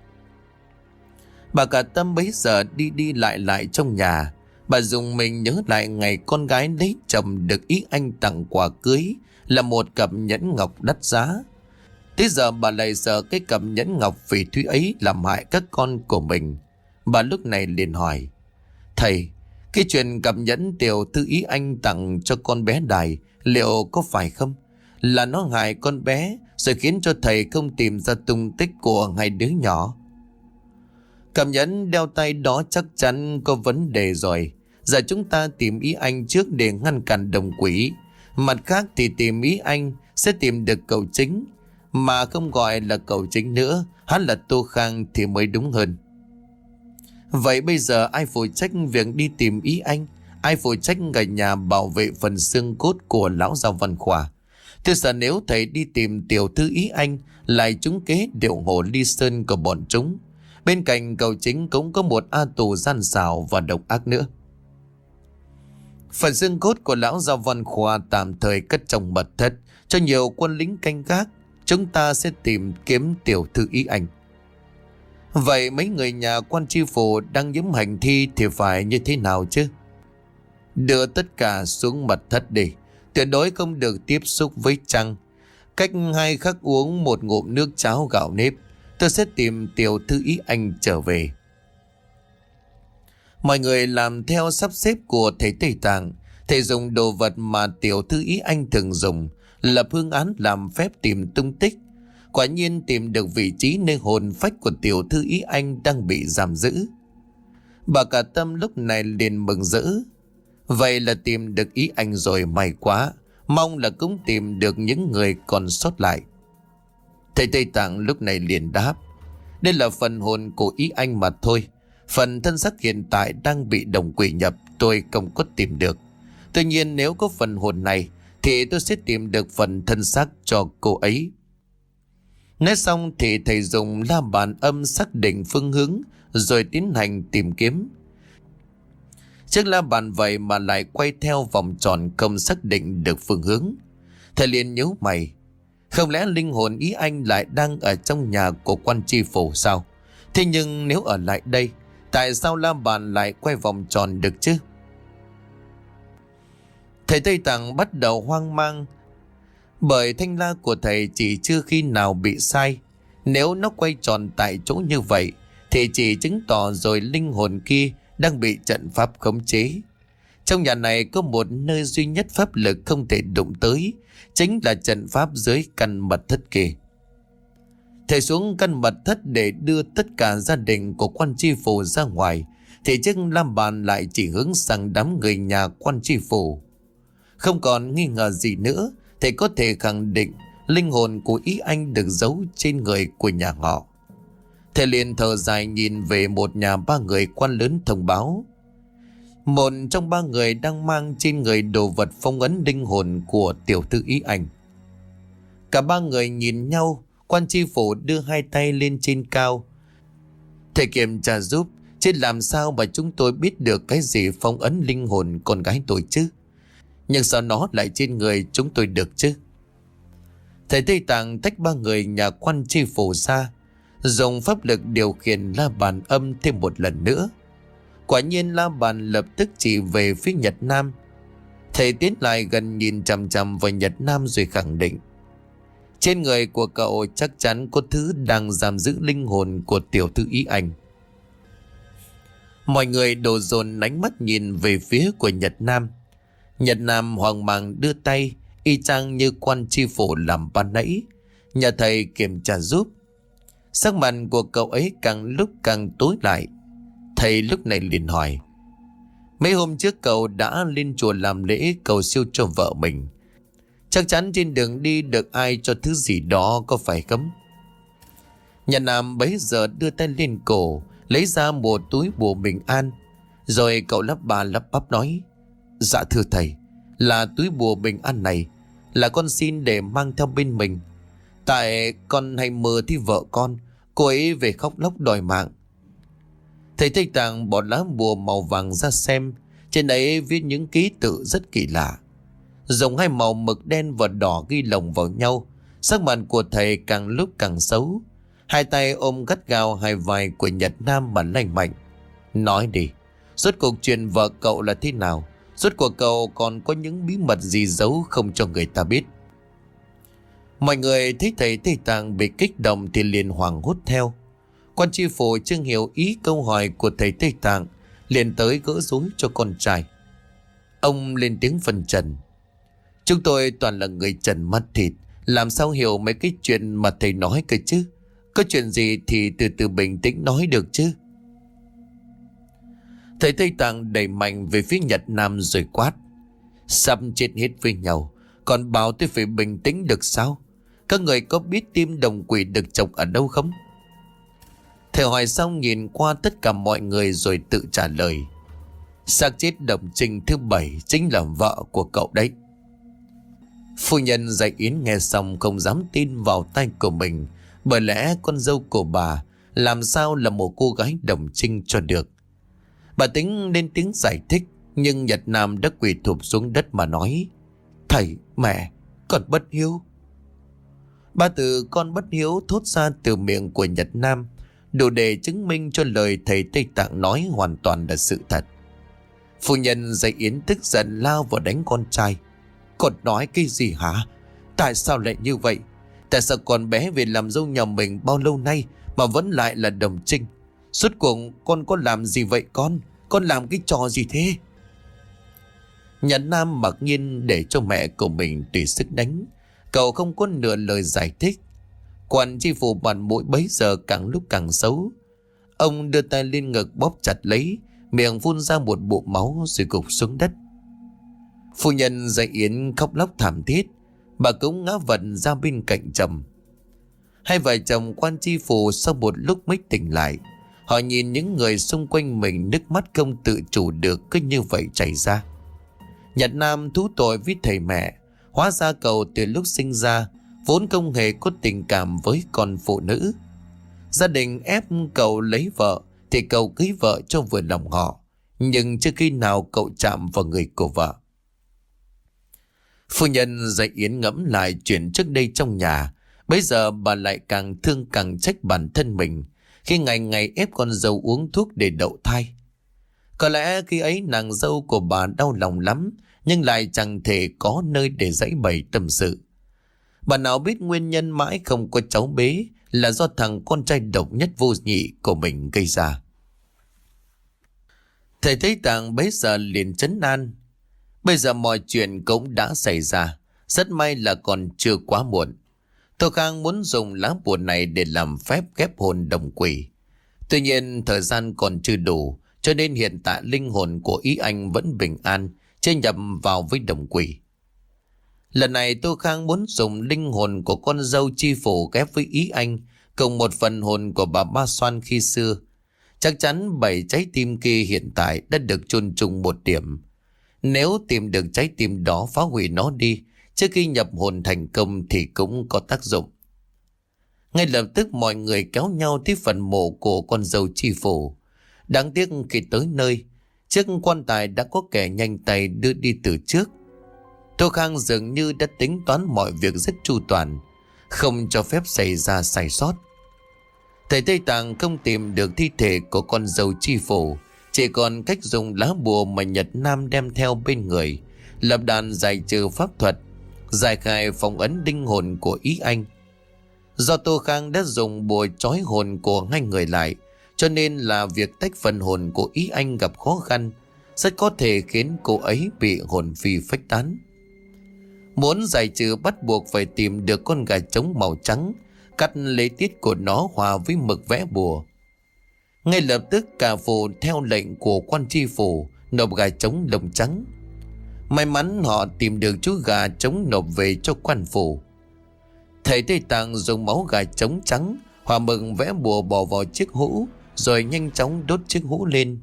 Bà cả Tâm bấy giờ đi đi lại lại trong nhà. Bà dùng mình nhớ lại ngày con gái lấy chồng được ý anh tặng quà cưới là một cặp nhẫn ngọc đắt giá. Thế giờ bà lại sợ cái cặp nhẫn ngọc phỉ thúy ấy làm hại các con của mình. Bà lúc này liền hỏi: Thầy, cái chuyện cặp nhẫn tiểu thư ý anh tặng cho con bé Đài liệu có phải không? Là nó hại con bé rồi khiến cho thầy không tìm ra tung tích của hai đứa nhỏ. Cặp nhẫn đeo tay đó chắc chắn có vấn đề rồi. Giờ chúng ta tìm ý anh trước để ngăn cản đồng quỷ. Mặt khác thì tìm ý anh sẽ tìm được cậu chính. Mà không gọi là cậu chính nữa, hắn là Tô Khang thì mới đúng hơn. Vậy bây giờ ai phụ trách việc đi tìm ý anh? Ai phụ trách ở nhà bảo vệ phần xương cốt của lão Giao Văn Khoa? Thế giờ nếu thầy đi tìm tiểu thư ý anh lại trúng kế điệu hồ ly sơn của bọn chúng, bên cạnh cậu chính cũng có một A tù gian xảo và độc ác nữa. Phần xương cốt của lão Giao Văn Khoa tạm thời cất trong mật thất cho nhiều quân lính canh gác. Chúng ta sẽ tìm kiếm tiểu thư ý anh. Vậy mấy người nhà quan tri phủ đang nhiễm hành thi thì phải như thế nào chứ? Đưa tất cả xuống mật thất đi. Tuyệt đối không được tiếp xúc với trăng. Cách hai khắc uống một ngụm nước cháo gạo nếp. Tôi sẽ tìm tiểu thư ý anh trở về. Mọi người làm theo sắp xếp của thầy Tây Tạng. Thầy dùng đồ vật mà tiểu thư ý anh thường dùng, lập phương án làm phép tìm tung tích. Quả nhiên tìm được vị trí nơi hồn phách của tiểu thư ý anh đang bị giam giữ. Bà cả Tâm lúc này liền mừng rỡ. Vậy là tìm được ý anh rồi, may quá. Mong là cũng tìm được những người còn sót lại. Thầy Tây Tạng lúc này liền đáp: Đây là phần hồn của ý anh mà thôi. Phần thân xác hiện tại đang bị đồng quỷ nhập, tôi không có tìm được. Tuy nhiên nếu có phần hồn này thì tôi sẽ tìm được phần thân xác cho cô ấy. Nói xong thì thầy dùng la bàn âm xác định phương hướng rồi tiến hành tìm kiếm. Chiếc la bàn vậy mà lại quay theo vòng tròn không xác định được phương hướng. Thầy liền nhíu mày. Không lẽ linh hồn ý anh lại đang ở trong nhà của quan tri phủ sao? Thế nhưng nếu ở lại đây, tại sao la bàn lại quay vòng tròn được chứ? Thầy Tây Tạng bắt đầu hoang mang, bởi thanh la của thầy chỉ chưa khi nào bị sai. Nếu nó quay tròn tại chỗ như vậy thì chỉ chứng tỏ rồi linh hồn kia đang bị trận pháp khống chế. Trong nhà này có một nơi duy nhất pháp lực không thể đụng tới, chính là trận pháp dưới căn mật thất kia. Thầy xuống căn mật thất để đưa tất cả gia đình của quan tri phủ ra ngoài, thì chiếc lam bàn lại chỉ hướng sang đám người nhà quan tri phủ. Không còn nghi ngờ gì nữa, thầy có thể khẳng định linh hồn của ý anh được giấu trên người của nhà họ. Thầy liền thở dài nhìn về một nhà ba người quan lớn thông báo. Một trong ba người đang mang trên người đồ vật phong ấn linh hồn của tiểu thư ý anh. Cả ba người nhìn nhau, quan tri phủ đưa hai tay lên trên cao. Thầy kiểm tra giúp, chứ làm sao mà chúng tôi biết được cái gì phong ấn linh hồn con gái tôi chứ? Nhưng sao nó lại trên người chúng tôi được chứ? Thầy Tây Tạng tách ba người nhà quan tri phủ ra, dùng pháp lực điều khiển la bàn âm thêm một lần nữa. Quả nhiên la bàn lập tức chỉ về phía Nhật Nam. Thầy tiến lại gần nhìn chằm chằm vào Nhật Nam rồi khẳng định: trên người của cậu chắc chắn có thứ đang giam giữ linh hồn của tiểu thư ý anh. Mọi người đổ dồn ánh mắt nhìn về phía của Nhật Nam. Nhật Nam hoang mang đưa tay, y chang như quan tri phủ làm ban nãy, nhờ thầy kiểm tra giúp. Sắc mặt của cậu ấy càng lúc càng tối lại. Thầy lúc này liền hỏi: mấy hôm trước cậu đã lên chùa làm lễ cầu siêu cho vợ mình, Chắc chắn trên đường đi được ai cho thứ gì đó, có phải không? Nhà Nam bấy giờ đưa tay lên cổ, lấy ra một túi bùa bình an. Rồi cậu lắp ba lắp bắp nói: Dạ thưa thầy, là túi bùa bình an này là con xin để mang theo bên mình. Tại con hay mơ thì vợ con, cô ấy về khóc lóc đòi mạng. Thầy Tây Tạng bỏ lá bùa màu vàng ra xem. Trên ấy viết những ký tự rất kỳ lạ, dùng hai màu mực đen và đỏ ghi lồng vào nhau. Sắc mặt của thầy càng lúc càng xấu. Hai tay ôm gắt gao hai vai của Nhật Nam mà lanh mạnh. Nói đi, rốt cuộc chuyện vợ cậu là thế nào? Rốt cuộc cậu còn có những bí mật gì giấu không cho người ta biết? Mọi người thấy thầy Tây Tạng bị kích động thì liền hoảng hốt theo. Quan tri phủ chưa hiểu ý câu hỏi của thầy Tây Tạng, liền tới gỡ rối cho con trai. Ông lên tiếng phân trần: Chúng tôi toàn là người trần mắt thịt, làm sao hiểu mấy cái chuyện mà thầy nói cơ chứ? Có chuyện gì thì từ từ bình tĩnh nói được chứ. Thầy Tây Tạng đẩy mạnh về phía Nhật Nam rồi quát: Sắp chết hết với nhau, còn bảo tôi phải bình tĩnh được sao? Các người có biết tim đồng quỷ được trồng ở đâu không? Thầy hỏi xong nhìn qua tất cả mọi người rồi tự trả lời: Xác chết Đồng Trinh thứ bảy chính là vợ của cậu đấy. Phu nhân Dạy Yến nghe xong không dám tin vào tai của mình, bởi lẽ con dâu của bà làm sao là một cô gái Đồng Trinh cho được. Bà tính lên tiếng giải thích, nhưng Nhật Nam đã quỳ thụp xuống đất mà nói: Thầy, mẹ, con bất hiếu. Ba từ con bất hiếu thốt ra từ miệng của Nhật Nam đủ để chứng minh cho lời thầy Tây Tạng nói hoàn toàn là sự thật. Phu nhân Dạy Yến tức giận lao vào đánh con trai. Con nói cái gì hả? Tại sao lại như vậy? Tại sao con bé về làm dâu nhà mình bao lâu nay mà vẫn lại là Đồng Trinh? Suốt cuộc con có làm gì vậy con? Con làm cái trò gì thế? Nhật Nam mặc nhiên để cho mẹ của mình tùy sức đánh. Cậu không có nửa lời giải thích. Quan tri phủ bàn mũi bấy giờ càng lúc càng xấu. Ông đưa tay lên ngực bóp chặt lấy, miệng phun ra một bụng máu rồi gục xuống đất. Phu nhân Dạy Yến khóc lóc thảm thiết, bà cũng ngã vật ra bên cạnh chồng. Hai vợ chồng quan tri phủ sau một lúc mới tỉnh lại. Họ nhìn những người xung quanh mình, nước mắt không tự chủ được cứ như vậy chảy ra. Nhật Nam thú tội với thầy mẹ. Hóa ra cậu từ lúc sinh ra vốn không hề có tình cảm với con phụ nữ. Gia đình ép cậu lấy vợ thì cậu cưới vợ cho vừa lòng họ, nhưng chưa khi nào cậu chạm vào người của vợ. Phu nhân Dạy Yến ngẫm lại chuyện trước đây trong nhà. Bây giờ bà lại càng thương càng trách bản thân mình khi ngày ngày ép con dâu uống thuốc để đậu thai. Có lẽ khi ấy nàng dâu của bà đau lòng lắm, nhưng lại chẳng thể có nơi để giãi bày tâm sự. Bà nào biết nguyên nhân mãi không có cháu bế là do thằng con trai độc nhất vô nhị của mình gây ra. Thầy Tây Tạng bấy giờ liền trấn an: Bây giờ mọi chuyện cũng đã xảy ra, rất may là còn chưa quá muộn. Tô Khang muốn dùng lá bùa này để làm phép ghép hồn đồng quỷ. Tuy nhiên thời gian còn chưa đủ, cho nên hiện tại linh hồn của ý anh vẫn bình an, chưa nhập vào với đồng quỷ. Lần này Tô Khang muốn dùng linh hồn của con dâu chi phủ ghép với ý anh, cùng một phần hồn của bà Ba Xoan khi xưa. Chắc chắn bảy trái tim kia hiện tại đã được chôn chung một điểm. Nếu tìm được trái tim đó, phá hủy nó đi trước khi nhập hồn thành công thì cũng có tác dụng. Ngay lập tức mọi người kéo nhau tới phần mộ của con dâu chi phủ. Đáng tiếc khi tới nơi, chiếc quan tài đã có kẻ nhanh tay đưa đi từ trước. Tô Khang dường như đã tính toán mọi việc rất chu toàn, không cho phép xảy ra sai sót. Thầy Tây Tạng không tìm được thi thể của con dâu chi phủ, chỉ còn cách dùng lá bùa mà Nhật Nam đem theo bên người, lập đàn giải trừ pháp thuật, giải khai phong ấn linh hồn của ý anh. Do Tô Khang đã dùng bùa trói hồn của hai người lại, cho nên là việc tách phần hồn của ý anh gặp khó khăn, rất có thể khiến cô ấy bị hồn phi phách tán. Muốn giải trừ bắt buộc phải tìm được con gà trống màu trắng, cắt lấy tiết của nó hòa với mực vẽ bùa. Ngay lập tức cả phủ theo lệnh của quan tri phủ nộp gà trống lông trắng. May mắn họ tìm được chú gà trống nộp về cho quan phủ. Thầy Tây Tạng dùng máu gà trống trắng hòa mừng vẽ bùa bỏ vào chiếc hũ, rồi nhanh chóng đốt chiếc hũ lên.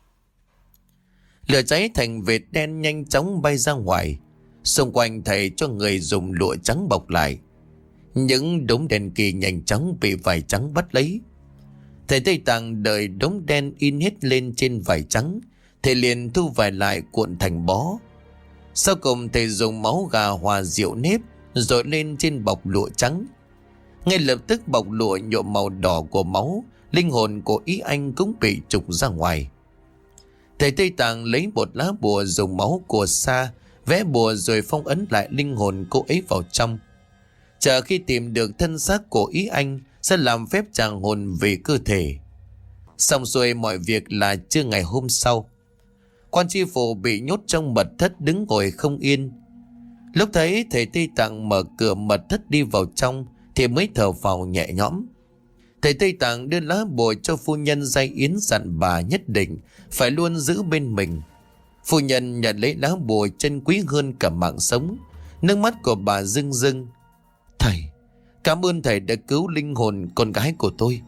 Lửa cháy thành vệt đen nhanh chóng bay ra ngoài. Xung quanh thầy cho người dùng lụa trắng bọc lại. Những đống đèn kỳ nhanh chóng bị vải trắng bắt lấy. Thầy Tây Tạng đợi đống đen in hết lên trên vải trắng, thầy liền thu vải lại cuộn thành bó. Sau cùng thầy dùng máu gà hòa rượu nếp rồi lên trên bọc lụa trắng. Ngay lập tức bọc lụa nhuộm màu đỏ của máu, linh hồn của Ý Anh cũng bị trục ra ngoài. Thầy Tây Tạng lấy một lá bùa dùng máu của Sa vẽ bùa rồi phong ấn lại linh hồn cô ấy vào trong. Chờ khi tìm được thân xác của Ý Anh sẽ làm phép tràng hồn về cơ thể. Xong xuôi mọi việc là trưa ngày hôm sau. Quan tri phủ bị nhốt trong mật thất đứng ngồi không yên. Lúc thấy thầy Tây Tạng mở cửa mật thất đi vào trong thì mới thở phào nhẹ nhõm. Thầy Tây Tạng đưa lá bùa cho phu nhân Giai Yến, dặn bà nhất định phải luôn giữ bên mình. Phu nhân nhận lấy lá bùa chân quý hơn cả mạng sống. Nước mắt của bà rưng rưng. Thầy, cảm ơn thầy đã cứu linh hồn con gái của tôi.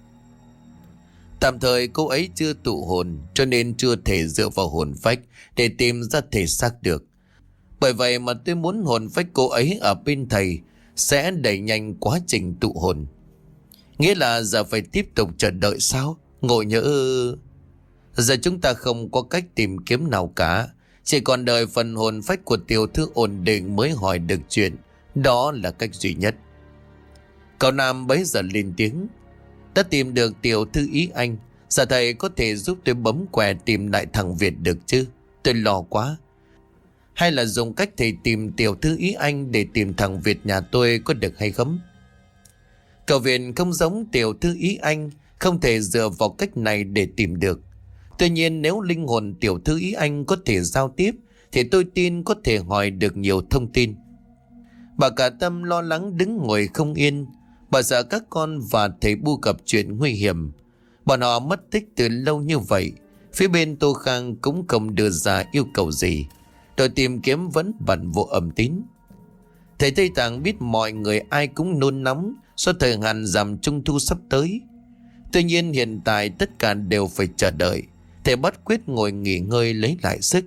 Tạm thời cô ấy chưa tụ hồn, cho nên chưa thể dựa vào hồn phách để tìm ra thể xác được. Bởi vậy mà tôi muốn hồn phách cô ấy ở bên thầy sẽ đẩy nhanh quá trình tụ hồn. Nghĩa là giờ phải tiếp tục chờ đợi sao? Ngộ nhỡ... Giờ chúng ta không có cách tìm kiếm nào cả. Chỉ còn đợi phần hồn phách của tiểu thư ổn định mới hỏi được chuyện. Đó là cách duy nhất. Cậu Nam bấy giờ lên tiếng. Đã tìm được tiểu thư Ý Anh, giờ thầy có thể giúp tôi bấm quẻ tìm lại thằng Việt được chứ? Tôi lo quá. Hay là dùng cách thầy tìm tiểu thư Ý Anh để tìm thằng Việt nhà tôi có được hay không? Cậu Việt không giống tiểu thư Ý Anh, không thể dựa vào cách này để tìm được. Tuy nhiên nếu linh hồn tiểu thư Ý Anh có thể giao tiếp thì tôi tin có thể hỏi được nhiều thông tin. Bà cả Tâm lo lắng đứng ngồi không yên. Bà sợ các con và thầy Bu gặp chuyện nguy hiểm. Bọn họ mất tích từ lâu như vậy. Phía bên Tô Khang cũng không đưa ra yêu cầu gì. Đội tìm kiếm vẫn bận vô âm tín. Thầy Tây Tạng biết mọi người ai cũng nôn nóng do thời hạn rằm trung thu sắp tới. Tuy nhiên hiện tại tất cả đều phải chờ đợi. Thầy bắt quyết ngồi nghỉ ngơi lấy lại sức.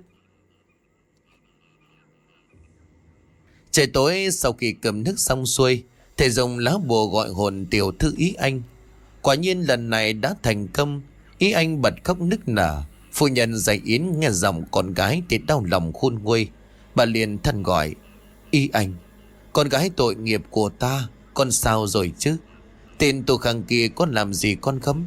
Trời tối sau khi cầm nước xong xuôi, thầy dùng lá bùa gọi hồn tiểu thư Ý Anh. Quả nhiên lần này đã thành công. Ý Anh bật khóc nức nở. Phu nhân Giai Yến nghe giọng con gái thì đau lòng khôn nguôi. Bà liền than gọi. Ý Anh, con gái tội nghiệp của ta, con sao rồi chứ? Tên Tô Khang kia có làm gì con không?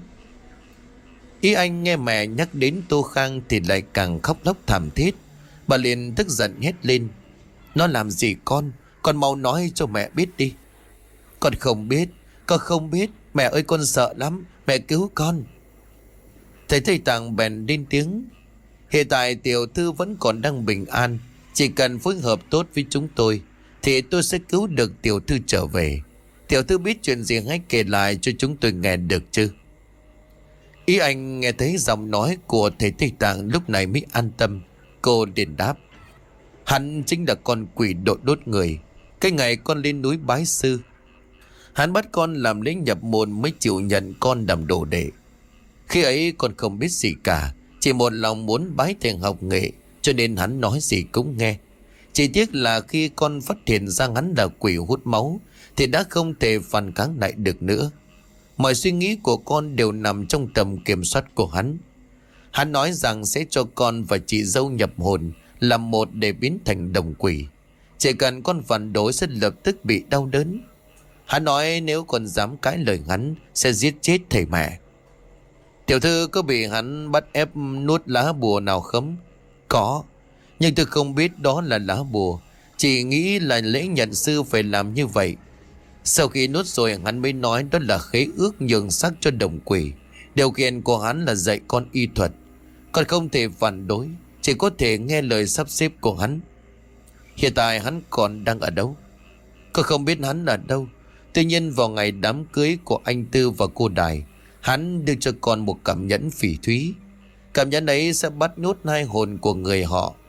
Ý Anh nghe mẹ nhắc đến Tô Khang thì lại càng khóc lóc thảm thiết. Bà liền tức giận hét lên. Nó làm gì con? Con mau nói cho mẹ biết đi. Con không biết, con không biết. Mẹ ơi con sợ lắm, mẹ cứu con. Thầy Tây Tạng bèn lên tiếng. Hiện tại tiểu thư vẫn còn đang bình an. Chỉ cần phối hợp tốt với chúng tôi thì tôi sẽ cứu được tiểu thư trở về. Tiểu thư biết chuyện gì hãy kể lại cho chúng tôi nghe được chứ? Ý Anh nghe thấy giọng nói của thầy Tây Tạng lúc này mới an tâm. Cô liền đáp. Hắn chính là con quỷ đội đốt người. Cái ngày con lên núi bái sư, hắn bắt con làm lễ nhập môn mới chịu nhận con làm đồ đệ. Khi ấy con không biết gì cả, chỉ một lòng muốn bái thầy học nghệ, cho nên hắn nói gì cũng nghe. Chỉ tiếc là khi con phát hiện ra hắn là quỷ hút máu thì đã không thể phản kháng lại được nữa. Mọi suy nghĩ của con đều nằm trong tầm kiểm soát của hắn. Hắn nói rằng sẽ cho con và chị dâu nhập hồn làm một để biến thành đồng quỷ. Chỉ cần con phản đối sẽ lập tức bị đau đớn. Hắn nói nếu con dám cãi lời hắn sẽ giết chết thầy mẹ. Tiểu thư có bị hắn bắt ép nuốt lá bùa nào không? Có, nhưng tôi không biết đó là lá bùa. Chỉ nghĩ là lễ nhận sư phải làm như vậy. Sau khi nuốt rồi hắn mới nói đó là khế ước nhường xác cho đồng quỷ. Điều kiện của hắn là dạy con y thuật. Con không thể phản đối, chỉ có thể nghe lời sắp xếp của hắn. Hiện tại hắn còn đang ở đâu? Con không biết hắn ở đâu. Tuy nhiên vào ngày đám cưới của anh Tư và cô Đài, hắn đưa cho con một cảm nhẫn phỉ thúy. Cảm nhẫn ấy sẽ bắt nhốt hai hồn của người họ.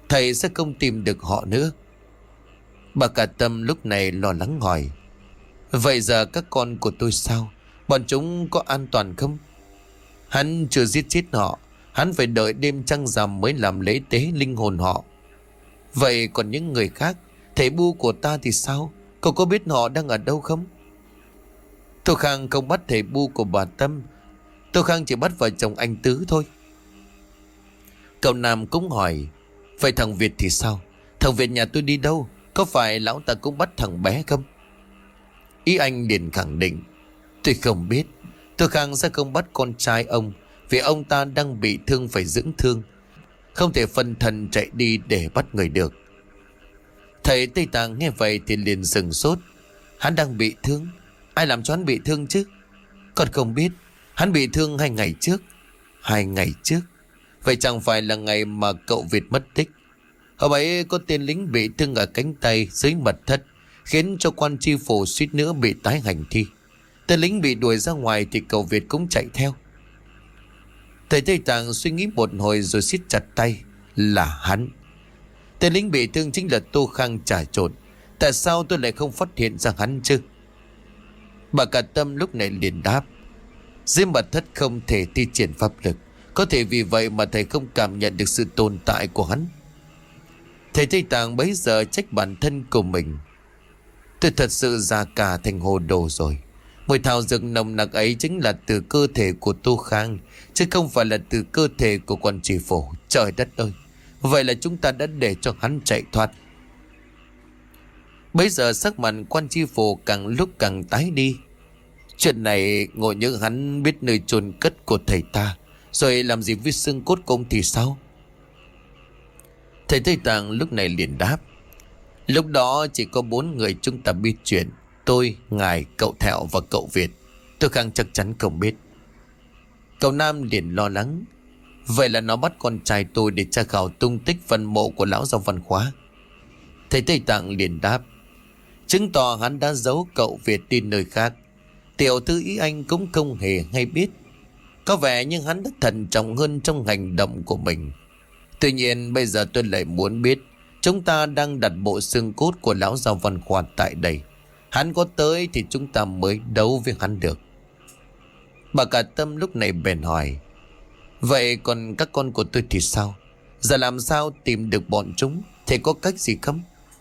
thầy sẽ không tìm được họ nữa. Bà cả Tâm lúc này lo lắng hỏi: Vậy giờ các con của tôi sao? Bọn chúng có an toàn không? Hắn chưa giết chết họ, hắn phải đợi đêm trăng rằm mới làm lễ tế linh hồn họ. Vậy còn những người khác, thầy Bu của ta thì sao? Cậu có biết họ đang ở đâu không? Tô Khang không bắt thầy Bu của bà Tâm, Tô Khang chỉ bắt vợ chồng anh Tứ thôi. Cậu Nam cũng hỏi: Vậy thằng Việt thì sao? Thằng Việt nhà tôi đi đâu? Có phải lão ta cũng bắt thằng bé không? Ý anh liền khẳng định: Tôi không biết. Tô Khang sẽ không bắt con trai ông, vì ông ta đang bị thương phải dưỡng thương, không thể phân thân chạy đi để bắt người được. Thầy Tây Tạng nghe vậy thì liền sừng sốt. Hắn đang bị thương? Ai làm cho hắn bị thương chứ? Con không biết. Hắn bị thương hai ngày trước. Hai ngày trước? Vậy chẳng phải là ngày mà cậu Việt mất tích? Hôm ấy có tên lính bị thương ở cánh tay dưới mật thất, khiến cho quan tri phủ suýt nữa bị tái hành thi. Tên lính bị đuổi ra ngoài thì cậu Việt cũng chạy theo. Thầy Tây Tạng suy nghĩ một hồi rồi siết chặt tay. Là hắn. Tên lính bị thương chính là Tô Khang trà trộn. Tại sao tôi lại không phát hiện ra hắn chứ? Bà cả Tâm lúc này liền đáp: Dưới mật thất không thể thi triển pháp lực, có thể vì vậy mà thầy không cảm nhận được sự tồn tại của hắn. Thầy Tây Tạng bấy giờ trách bản thân của mình: Tôi thật sự già cả thành hồ đồ rồi. Mùi thảo dược nồng nặc ấy chính là từ cơ thể của Tô Khang, chứ không phải là từ cơ thể của quan tri phủ. Trời đất ơi! Vậy là chúng ta đã để cho hắn chạy thoát. Bây giờ sắc mặt quan tri phủ càng lúc càng tái đi. Chuyện này ngồi nhớ hắn biết nơi chôn cất của thầy ta, rồi làm gì với xương cốt công thì sao? Thầy Tây Tạng lúc này liền đáp: Lúc đó chỉ có bốn người chúng ta biết chuyện. Tôi, ngài, cậu Thẹo và cậu Việt. Tôi Khang chắc chắn không biết. Cậu Nam liền lo lắng: Vậy là nó bắt con trai tôi để tra khảo tung tích phần mộ của lão Giao Văn Khóa. Thầy Tây Tạng liền đáp: Chứng tỏ hắn đã giấu cậu Việt đi nơi khác. Tiểu thư ý anh cũng không hề hay biết. Có vẻ như hắn đã thận trọng hơn trong hành động của mình. Tuy nhiên bây giờ tôi lại muốn biết, chúng ta đang đặt bộ xương cốt của lão Giao Văn Khóa tại đây. Hắn có tới thì chúng ta mới đấu với hắn được. Bà cả Tâm lúc này bèn hỏi: Vậy còn các con của tôi thì sao? Giờ làm sao tìm được bọn chúng? Thầy có cách gì không?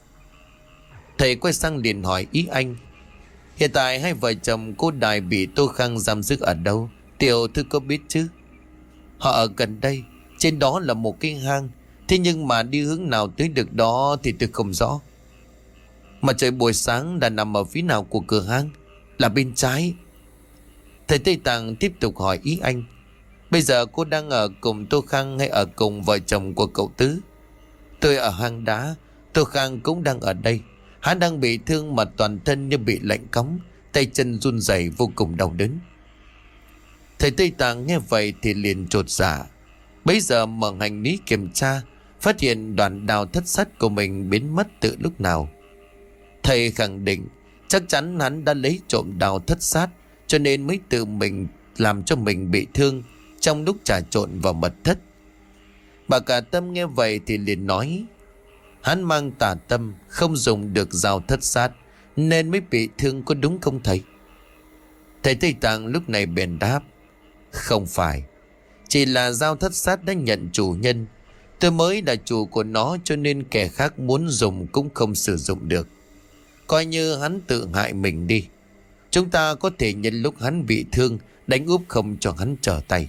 Thầy quay sang liền hỏi ý anh: Hiện tại hai vợ chồng cô Đài bị Tô Khang giam giữ ở đâu? Tiểu thư có biết chứ? Họ ở gần đây. Trên đó là một cái hang. Thế nhưng mà đi hướng nào tới được đó thì tôi không rõ. Mà trời buổi sáng đã nằm ở phía nào của cửa hang? Là bên trái. Thầy Tây Tạng tiếp tục hỏi ý anh: Bây giờ cô đang ở cùng Tô Khang hay ở cùng vợ chồng của cậu Tứ? Tôi ở hang đá. Tô Khang cũng đang ở đây. Hắn đang bị thương mà toàn thân như bị lạnh cóng, tay chân run rẩy vô cùng đau đớn. Thầy Tây Tạng nghe vậy thì liền chột dạ. Bấy giờ mở hành lý kiểm tra, phát hiện đoạn đào thất sát của mình biến mất từ lúc nào. Thầy khẳng định chắc chắn hắn đã lấy trộm đào thất sát, cho nên mới tự mình làm cho mình bị thương trong lúc trà trộn vào mật thất. Bà cả Tâm nghe vậy thì liền nói: Hắn mang tà tâm, không dùng được dao thất sát nên mới bị thương, có đúng không thầy? Thầy Tây Tạng lúc này bèn đáp: Không phải. Chỉ là dao thất sát đã nhận chủ nhân. Tôi mới là chủ của nó, cho nên kẻ khác muốn dùng cũng không sử dụng được. Coi như hắn tự hại mình đi. Chúng ta có thể nhân lúc hắn bị thương đánh úp không cho hắn trở tay.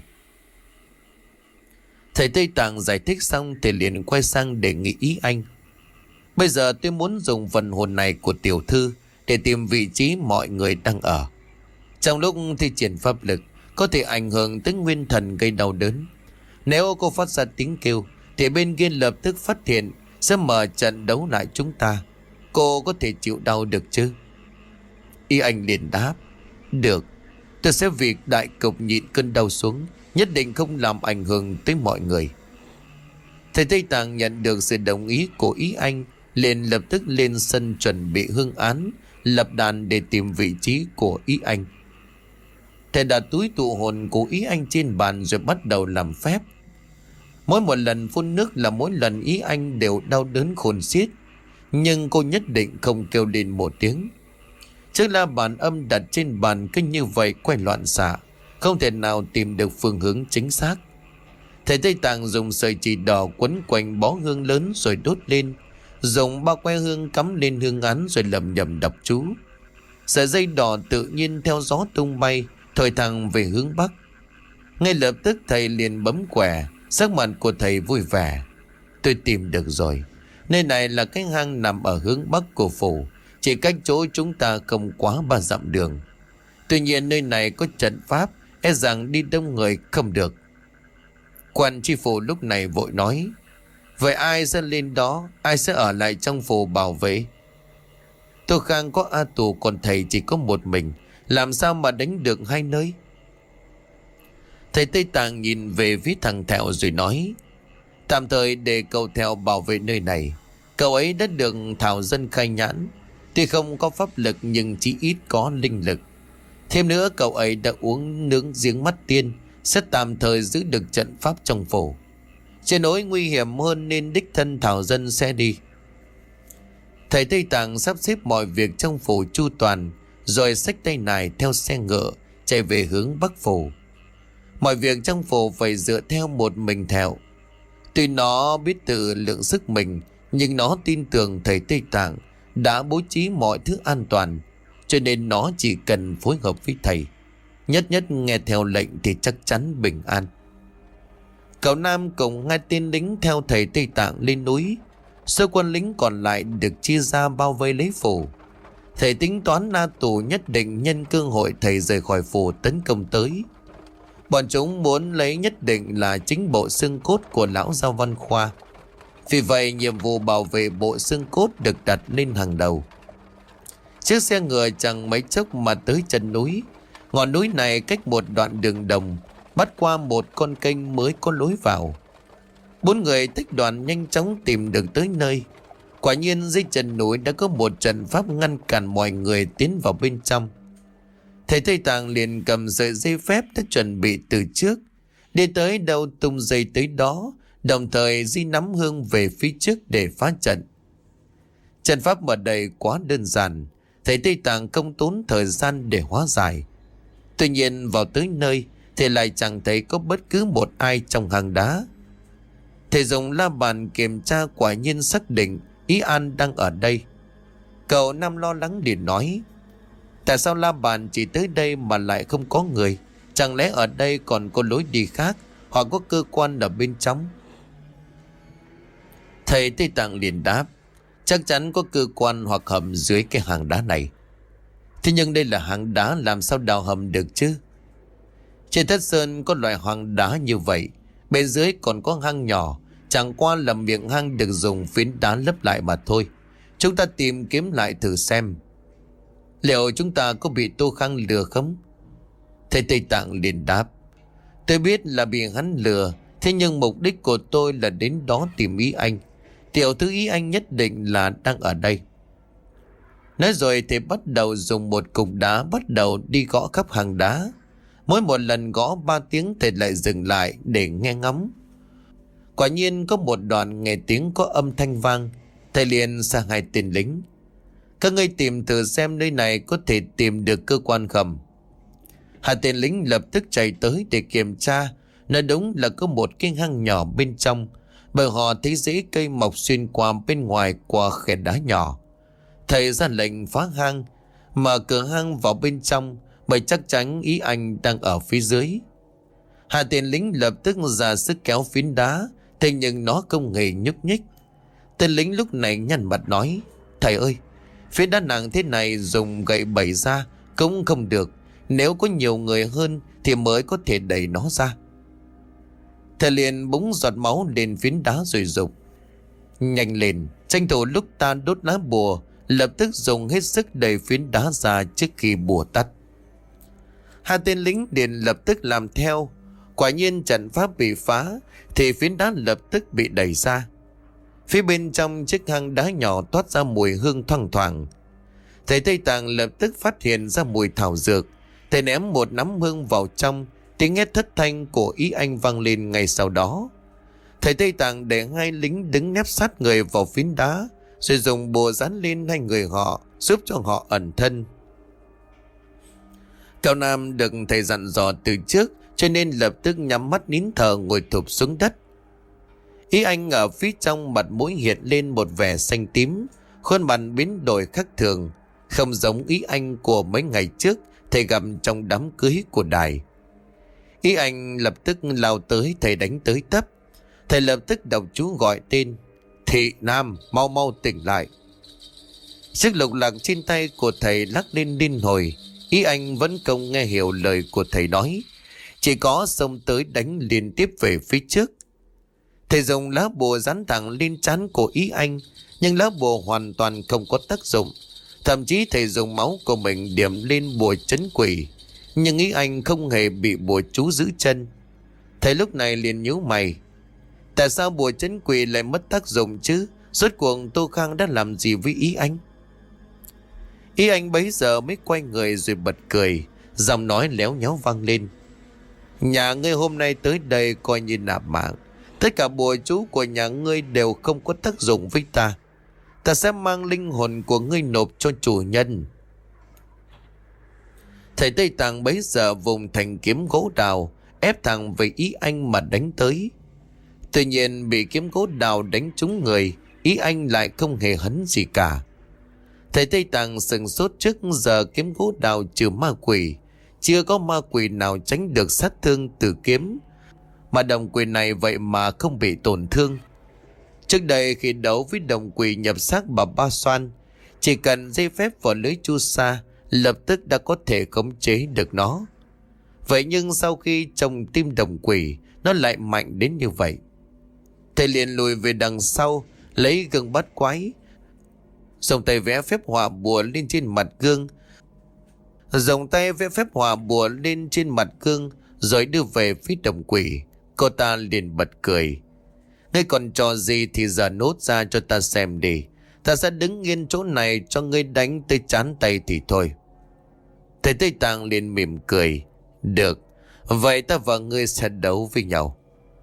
Thầy Tây Tạng giải thích xong thì liền quay sang đề nghị ý anh: Bây giờ tôi muốn dùng phần hồn này của tiểu thư để tìm vị trí mọi người đang ở. Trong lúc thi triển pháp lực có thể ảnh hưởng tới nguyên thần gây đau đớn. Nếu cô phát ra tiếng kêu thì bên kia lập tức phát hiện, sẽ mở trận đấu lại chúng ta. Cô có thể chịu đau được chứ? Y anh liền đáp: Được. Tôi sẽ vì đại cục nhịn cơn đau xuống, nhất định không làm ảnh hưởng tới mọi người. Thầy Tây Tạng nhận được sự đồng ý của ý anh, liền lập tức lên sân chuẩn bị hương án, lập đàn để tìm vị trí của ý anh. Thầy đặt túi tụ hồn của ý anh trên bàn rồi bắt đầu làm phép. Mỗi một lần phun nước là mỗi lần ý anh đều đau đớn khôn xiết. Nhưng cô nhất định không kêu lên một tiếng. Chiếc la bàn âm đặt trên bàn cứ như vậy quay loạn xạ, không thể nào tìm được phương hướng chính xác. Thầy Tây Tạng dùng sợi chỉ đỏ quấn quanh bó hương lớn rồi đốt lên, dùng bao que hương cắm lên hương án rồi lầm nhầm đọc chú. Sợi dây đỏ tự nhiên theo gió tung bay, thổi thẳng về hướng bắc. Ngay lập tức thầy liền bấm quẻ, sắc mặt của thầy vui vẻ. Tôi tìm được rồi. Nơi này là cái hang nằm ở hướng bắc của phủ, chỉ cách chỗ chúng ta không quá ba dặm đường. Tuy nhiên nơi này có trận pháp, e rằng đi đông người không được. Quan tri phủ lúc này vội nói: vậy ai sẽ lên đó, ai sẽ ở lại trong phủ bảo vệ? Tô Khang có A Tù, còn thầy chỉ có một mình, làm sao mà đánh được hai nơi? Thầy Tây Tạng nhìn về phía thằng Thẹo rồi nói: tạm thời để cậu Thẹo bảo vệ nơi này. Cậu ấy đã được thảo dân khai nhãn, tuy không có pháp lực nhưng chỉ ít có linh lực. Thêm nữa cậu ấy đã uống nướng giếng mắt tiên, sẽ tạm thời giữ được trận pháp trong phủ. Trên nỗi nguy hiểm hơn nên đích thân thảo dân sẽ đi. Thầy Tây Tạng sắp xếp mọi việc trong phủ chu toàn, rồi xách tay nải theo xe ngựa chạy về hướng bắc phủ. Mọi việc trong phủ phải dựa theo một mình Thẹo. Tuy nó biết tự lượng sức mình, nhưng nó tin tưởng thầy Tây Tạng đã bố trí mọi thứ an toàn, cho nên nó chỉ cần phối hợp với thầy, nhất nhất nghe theo lệnh thì chắc chắn bình an. Cậu Nam cùng hai tên lính theo thầy Tây Tạng lên núi. Số quân lính còn lại được chia ra bao vây lấy phủ. Thầy tính toán Na Tù nhất định nhân cơ hội thầy rời khỏi phủ tấn công tới. Bọn chúng muốn lấy nhất định là chính bộ xương cốt của lão Giao Văn Khoa. Vì vậy nhiệm vụ bảo vệ bộ xương cốt được đặt lên hàng đầu. Chiếc xe ngựa chẳng mấy chốc mà tới chân núi. Ngọn núi này cách một đoạn đường đồng, bắt qua một con kênh mới có lối vào. Bốn người thích đoàn nhanh chóng tìm được tới nơi. Quả nhiên dưới chân núi đã có một trận pháp ngăn cản mọi người tiến vào bên trong. Thầy Tây Tạng liền cầm sợi dây phép đã chuẩn bị từ trước, đi tới đâu tung dây tới đó, đồng thời di nắm hương về phía trước để phá trận. Trận pháp ở đây quá đơn giản, thầy Tây Tạng không tốn thời gian để hóa giải. Tuy nhiên vào tới nơi thì lại chẳng thấy có bất cứ một ai trong hang đá. Thầy dùng la bàn kiểm tra, quả nhiên xác định Ý An đang ở đây. Cậu Nam lo lắng liền nói: tại sao la bàn chỉ tới đây mà lại không có người? Chẳng lẽ ở đây còn có lối đi khác, hoặc có cơ quan ở bên trong? Thầy Tây Tạng liền đáp: chắc chắn có cơ quan hoặc hầm dưới cái hang đá này. Thế nhưng đây là hang đá, làm sao đào hầm được chứ? Trên Thất Sơn có loại hang đá như vậy, bên dưới còn có hang nhỏ, chẳng qua là miệng hang được dùng phiến đá lấp lại mà thôi. Chúng ta tìm kiếm lại thử xem, liệu chúng ta có bị Tô Khang lừa không? Thầy Tây Tạng liền đáp: tôi biết là bị hắn lừa, thế nhưng mục đích của tôi là đến đó tìm Ý Anh. Tiểu thư Ý Anh nhất định là đang ở đây. Nói rồi thầy bắt đầu dùng một cục đá bắt đầu đi gõ khắp hang đá. Mỗi một lần gõ ba tiếng thầy lại dừng lại để nghe ngóng. Quả nhiên có một đoạn nghe tiếng có âm thanh vang. Thầy liền sang hai tên lính: các ngươi tìm thử xem nơi này có thể tìm được cơ quan không. Hai tên lính lập tức chạy tới để kiểm tra. Nói đúng là có một cái hang nhỏ bên trong, bởi họ thấy rễ cây mọc xuyên qua bên ngoài qua khe đá nhỏ. Thầy ra lệnh phá hang, mở cửa hang vào bên trong, bởi chắc chắn Ý Anh đang ở phía dưới. Hai tên lính lập tức ra sức kéo phiến đá, thế nhưng nó không hề nhúc nhích. Tên lính lúc này nhăn mặt nói: thầy ơi, phiến đá nặng thế này dùng gậy bẩy ra cũng không được, nếu có nhiều người hơn thì mới có thể đẩy nó ra. Thầy liền búng giọt máu lên phiến đá rồi dục: nhanh lên, tranh thủ lúc ta đốt lá bùa, lập tức dùng hết sức đẩy phiến đá ra trước khi bùa tắt. Hai tên lính liền lập tức làm theo. Quả nhiên trận pháp bị phá thì phiến đá lập tức bị đẩy ra. Phía bên trong chiếc hang đá nhỏ toát ra mùi hương thoang thoảng. Thầy Tây Tạng lập tức phát hiện ra mùi thảo dược. Thầy ném một nắm hương vào trong, tiếng hét thất thanh của Ý Anh vang lên ngay sau đó. Thầy Tây Tạng để hai lính đứng nép sát người vào phiến đá, rồi dùng bùa dán lên hai người họ, giúp cho họ ẩn thân. Cao Nam được thầy dặn dò từ trước, cho nên lập tức nhắm mắt nín thở ngồi thụp xuống đất. Ý anh ở phía trong mặt mũi hiện lên một vẻ xanh tím, khuôn mặt biến đổi khác thường, không giống ý anh của mấy ngày trước thầy gặp trong đám cưới của Đài. Ý anh lập tức lao tới, thầy đánh tới tấp. Thầy lập tức đọc chú gọi tên: Thị Nam, mau mau tỉnh lại. Chiếc lục lạc trên tay của thầy lắc lên liên hồi. Ý anh vẫn không nghe hiểu lời của thầy nói, chỉ có xông tới đánh liên tiếp về phía trước. Thầy dùng lá bùa dán thẳng lên trán của ý anh, nhưng lá bùa hoàn toàn không có tác dụng. Thậm chí thầy dùng máu của mình điểm lên bùa trấn quỷ, nhưng ý anh không hề bị bùa chú giữ chân. Thầy lúc này liền nhíu mày. Tại sao bùa trấn quỷ lại mất tác dụng chứ? Rốt cuộc Tô Khang đã làm gì với ý anh? Ý anh bấy giờ mới quay người rồi bật cười, giọng nói léo nhéo vang lên: Nhà ngươi hôm nay tới đây coi như nạp mạng. Tất cả bùa chú của nhà ngươi đều không có tác dụng với ta. Ta sẽ mang linh hồn của ngươi nộp cho chủ nhân. Thầy Tây Tạng bấy giờ vùng thành kiếm gỗ đào, ép thẳng về ý anh mà đánh tới. Tuy nhiên bị kiếm gỗ đào đánh trúng người, ý anh lại không hề hấn gì cả. Thầy Tây Tạng sừng sốt, trước giờ kiếm gỗ đào trừ ma quỷ, chưa có ma quỷ nào tránh được sát thương từ kiếm, mà đồng quỷ này vậy mà không bị tổn thương. Trước đây khi đấu với đồng quỷ nhập xác bà Ba Xoan, chỉ cần dây phép vào lưới chu sa, lập tức đã có thể khống chế được nó. Vậy nhưng sau khi trong tim đồng quỷ, nó lại mạnh đến như vậy. Thầy liền lùi về đằng sau, lấy gương bát quái, dùng tay vẽ phép hỏa bùa lên trên mặt gương, dùng tay vẽ phép hỏa bùa lên trên mặt gương, rồi đưa về phía đồng quỷ. Cô ta liền bật cười: Ngươi còn trò gì thì giờ nốt ra cho ta xem đi. Ta sẽ đứng yên chỗ này cho ngươi đánh tới chán tay thì thôi. Thầy Tây Tạng liền mỉm cười: Được, vậy ta và ngươi sẽ đấu với nhau.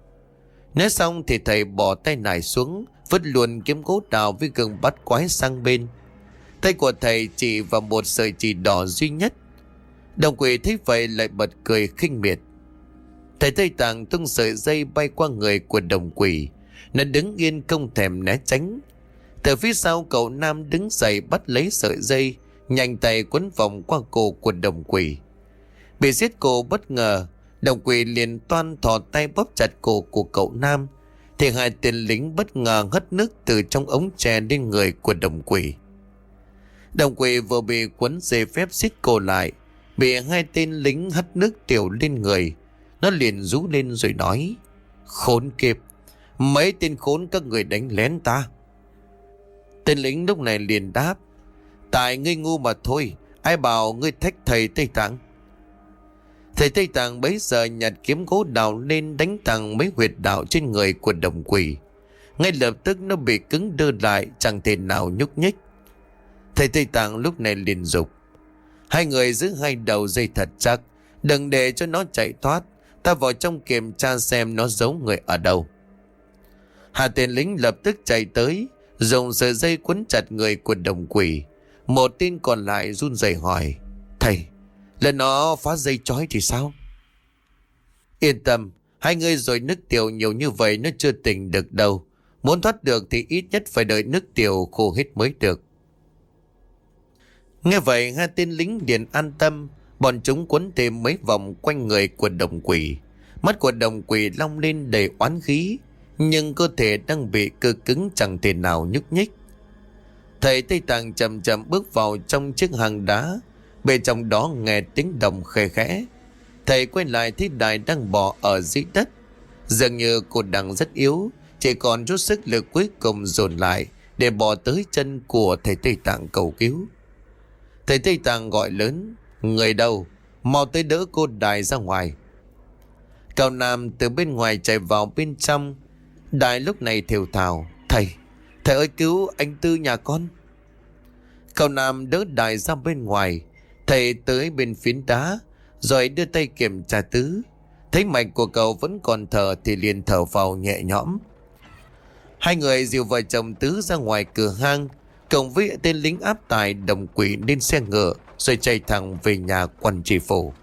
Nói xong thì thầy bỏ tay nải xuống, vứt luôn kiếm gỗ đào với gương bắt quái sang bên. Tay của thầy chỉ vào một sợi chỉ đỏ duy nhất. Đồng quỷ thấy vậy lại bật cười khinh miệt. Thầy Tây Tạng tung sợi dây bay qua người của đồng quỷ. Nó đứng yên không thèm né tránh. Từ phía sau cậu Nam đứng dậy bắt lấy sợi dây, nhanh tay quấn vòng qua cổ của đồng quỷ. Bị siết cổ bất ngờ, đồng quỷ liền toan thò tay bóp chặt cổ của cậu Nam, thì hai tên lính bất ngờ hất nước từ trong ống tre lên người của đồng quỷ. Đồng quỷ vừa bị quấn dây phép siết cổ lại, bị hai tên lính hất nước tiểu lên người. Nó liền rú lên rồi nói: Khốn kiếp, mấy tên khốn các người đánh lén ta. Tên lính lúc này liền đáp: Tại ngươi ngu mà thôi, ai bảo ngươi thách thầy Tây Tạng. Thầy Tây Tạng bấy giờ nhặt kiếm gỗ đào lên đánh thẳng mấy huyệt đạo trên người của đồng quỷ. Ngay lập tức nó bị cứng đơ lại, chẳng thể nào nhúc nhích. Thầy Tây Tạng lúc này liền dục: Hai người giữ hai đầu dây thật chắc, đừng để cho nó chạy thoát. Ta vào trong kiểm tra xem nó giấu người ở đâu. Hai tên lính lập tức chạy tới, dùng sợi dây quấn chặt người của đồng quỷ. Một tên còn lại run rẩy hỏi: Thầy, lần nó phá dây trói thì sao? Yên tâm, hai người rồi nước tiểu nhiều như vậy nó chưa tỉnh được đâu. Muốn thoát được thì ít nhất phải đợi nước tiểu khô hết mới được. Nghe vậy hai tên lính liền an tâm. Bọn chúng quấn thêm mấy vòng quanh người của đồng quỷ. Mắt của đồng quỷ long lên đầy oán khí, nhưng cơ thể đang bị cơ cứng chẳng thể nào nhúc nhích. Thầy Tây Tạng chậm chậm bước vào trong chiếc hang đá. Bên trong đó nghe tiếng động khe khẽ. Thầy quay lại thấy Đài đang bò ở dưới đất. Dường như cô đang rất yếu, chỉ còn chút sức lực cuối cùng dồn lại để bò tới chân của thầy Tây Tạng cầu cứu. Thầy Tây Tạng gọi lớn: Người đâu, mau tới đỡ cô Đài ra ngoài. Cậu Nam từ bên ngoài chạy vào bên trong. Đài lúc này thều thào: Thầy, thầy ơi cứu anh Tư nhà con. Cậu Nam đỡ Đài ra bên ngoài. Thầy tới bên phiến đá, rồi đưa tay kiểm tra Tứ. Thấy mạch của cậu vẫn còn thở thì liền thở vào nhẹ nhõm. Hai người dìu vợ chồng Tứ ra ngoài cửa hang, cộng với tên lính áp tải Đồng Quỷ lên xe ngựa rồi chạy thẳng về nhà quan tri phủ.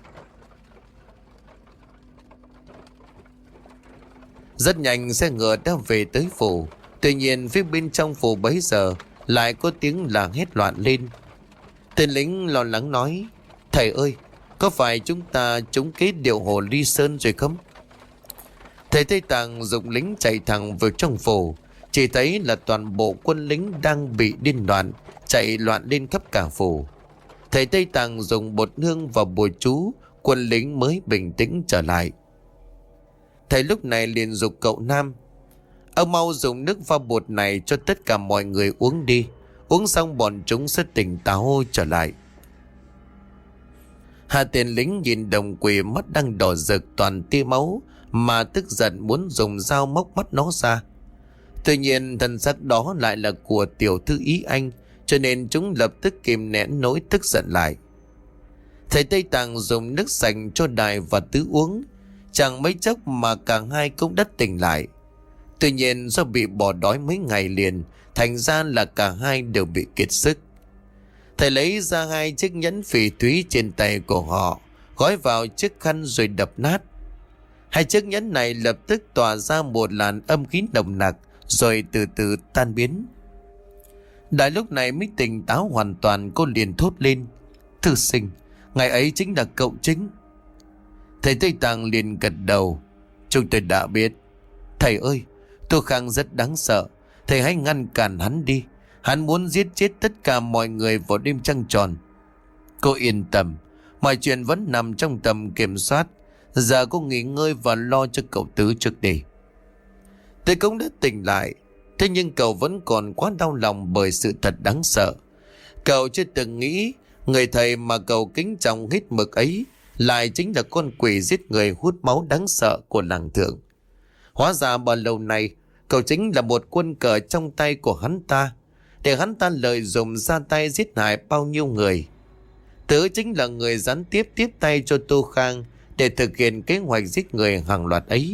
Rất nhanh xe ngựa đã về tới phủ. Tuy nhiên phía bên trong phủ bấy giờ lại có tiếng là hét loạn lên. Tên lính lo lắng nói: "Thầy ơi, có phải chúng ta trúng kế điệu hồ ly sơn rồi không?" Thầy Tây Tạng dùng lính chạy thẳng vào trong phủ. Chỉ thấy là toàn bộ quân lính đang bị điên loạn, chạy loạn lên khắp cả phủ. Thầy Tây Tạng dùng bột hương và bùa chú, quân lính mới bình tĩnh trở lại. Thầy lúc này liền giục cậu Nam: "Ông mau dùng nước pha bột này cho tất cả mọi người uống đi. Uống xong bọn chúng sẽ tỉnh táo trở lại." Hai tên lính nhìn Đồng Quỷ mắt đang đỏ rực toàn tia máu, mà tức giận muốn dùng dao móc mắt nó ra. Tuy nhiên thân xác đó lại là của tiểu thư Ý Anh, cho nên chúng lập tức kìm nén nỗi tức giận lại. Thầy Tây Tạng dùng nước sạch cho Đại và Tứ uống. Chẳng mấy chốc mà cả hai cũng đã tỉnh lại. Tuy nhiên do bị bỏ đói mấy ngày liền, thành ra là cả hai đều bị kiệt sức. Thầy lấy ra hai chiếc nhẫn phỉ thúy trên tay của họ, gói vào chiếc khăn rồi đập nát. Hai chiếc nhẫn này lập tức tỏa ra một làn âm khí nồng nặc, rồi từ từ tan biến. Đại lúc này mới tỉnh táo hoàn toàn, cô liền thốt lên: "Thư sinh, ngày ấy chính là cậu chính." Thầy Tây Tạng liền gật đầu: "Chúng tôi đã biết. Thầy ơi, Tô Khang rất đáng sợ. Thầy hãy ngăn cản hắn đi. Hắn muốn giết chết tất cả mọi người vào đêm trăng tròn." "Cô yên tâm, mọi chuyện vẫn nằm trong tầm kiểm soát. Giờ cô nghỉ ngơi và lo cho cậu Tứ trước đi." Tôi cũng đã tỉnh lại. Thế nhưng cậu vẫn còn quá đau lòng bởi sự thật đáng sợ. Cậu chưa từng nghĩ người thầy mà cậu kính trọng hết mực ấy lại chính là con quỷ giết người hút máu đáng sợ của làng Thượng. Hóa ra bao lâu nay cậu chính là một quân cờ trong tay của hắn ta, để hắn ta lợi dụng ra tay giết hại bao nhiêu người. Tứ chính là người gián tiếp tiếp tay cho Tô Khang để thực hiện kế hoạch giết người hàng loạt ấy.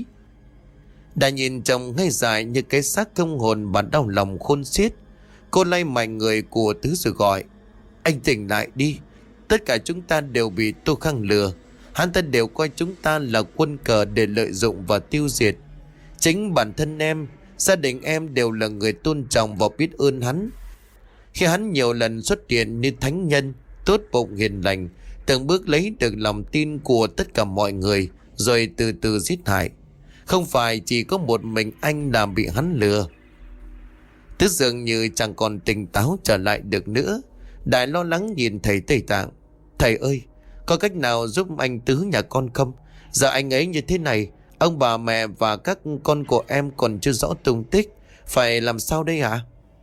Đã nhìn chồng ngây dại như cái xác không hồn và đau lòng khôn xiết, cô lay mạnh người của Tứ rồi gọi: "Anh tỉnh lại đi. Tất cả chúng ta đều bị Tô Khang lừa. Hắn ta đều coi chúng ta là quân cờ để lợi dụng và tiêu diệt. Chính bản thân em, gia đình em đều là người tôn trọng và biết ơn hắn. Khi hắn nhiều lần xuất hiện như thánh nhân, tốt bụng hiền lành, từng bước lấy được lòng tin của tất cả mọi người, rồi từ từ giết hại. Không phải chỉ có một mình anh làm bị hắn lừa." Tứ dường như chẳng còn tỉnh táo trở lại được nữa. Đại lo lắng nhìn thầy Tây Tạng: "Thầy ơi, có cách nào giúp anh Tứ nhà con không? Giờ anh ấy như thế này, ông bà mẹ và các con của em còn chưa rõ tung tích. Phải làm sao đây hả?"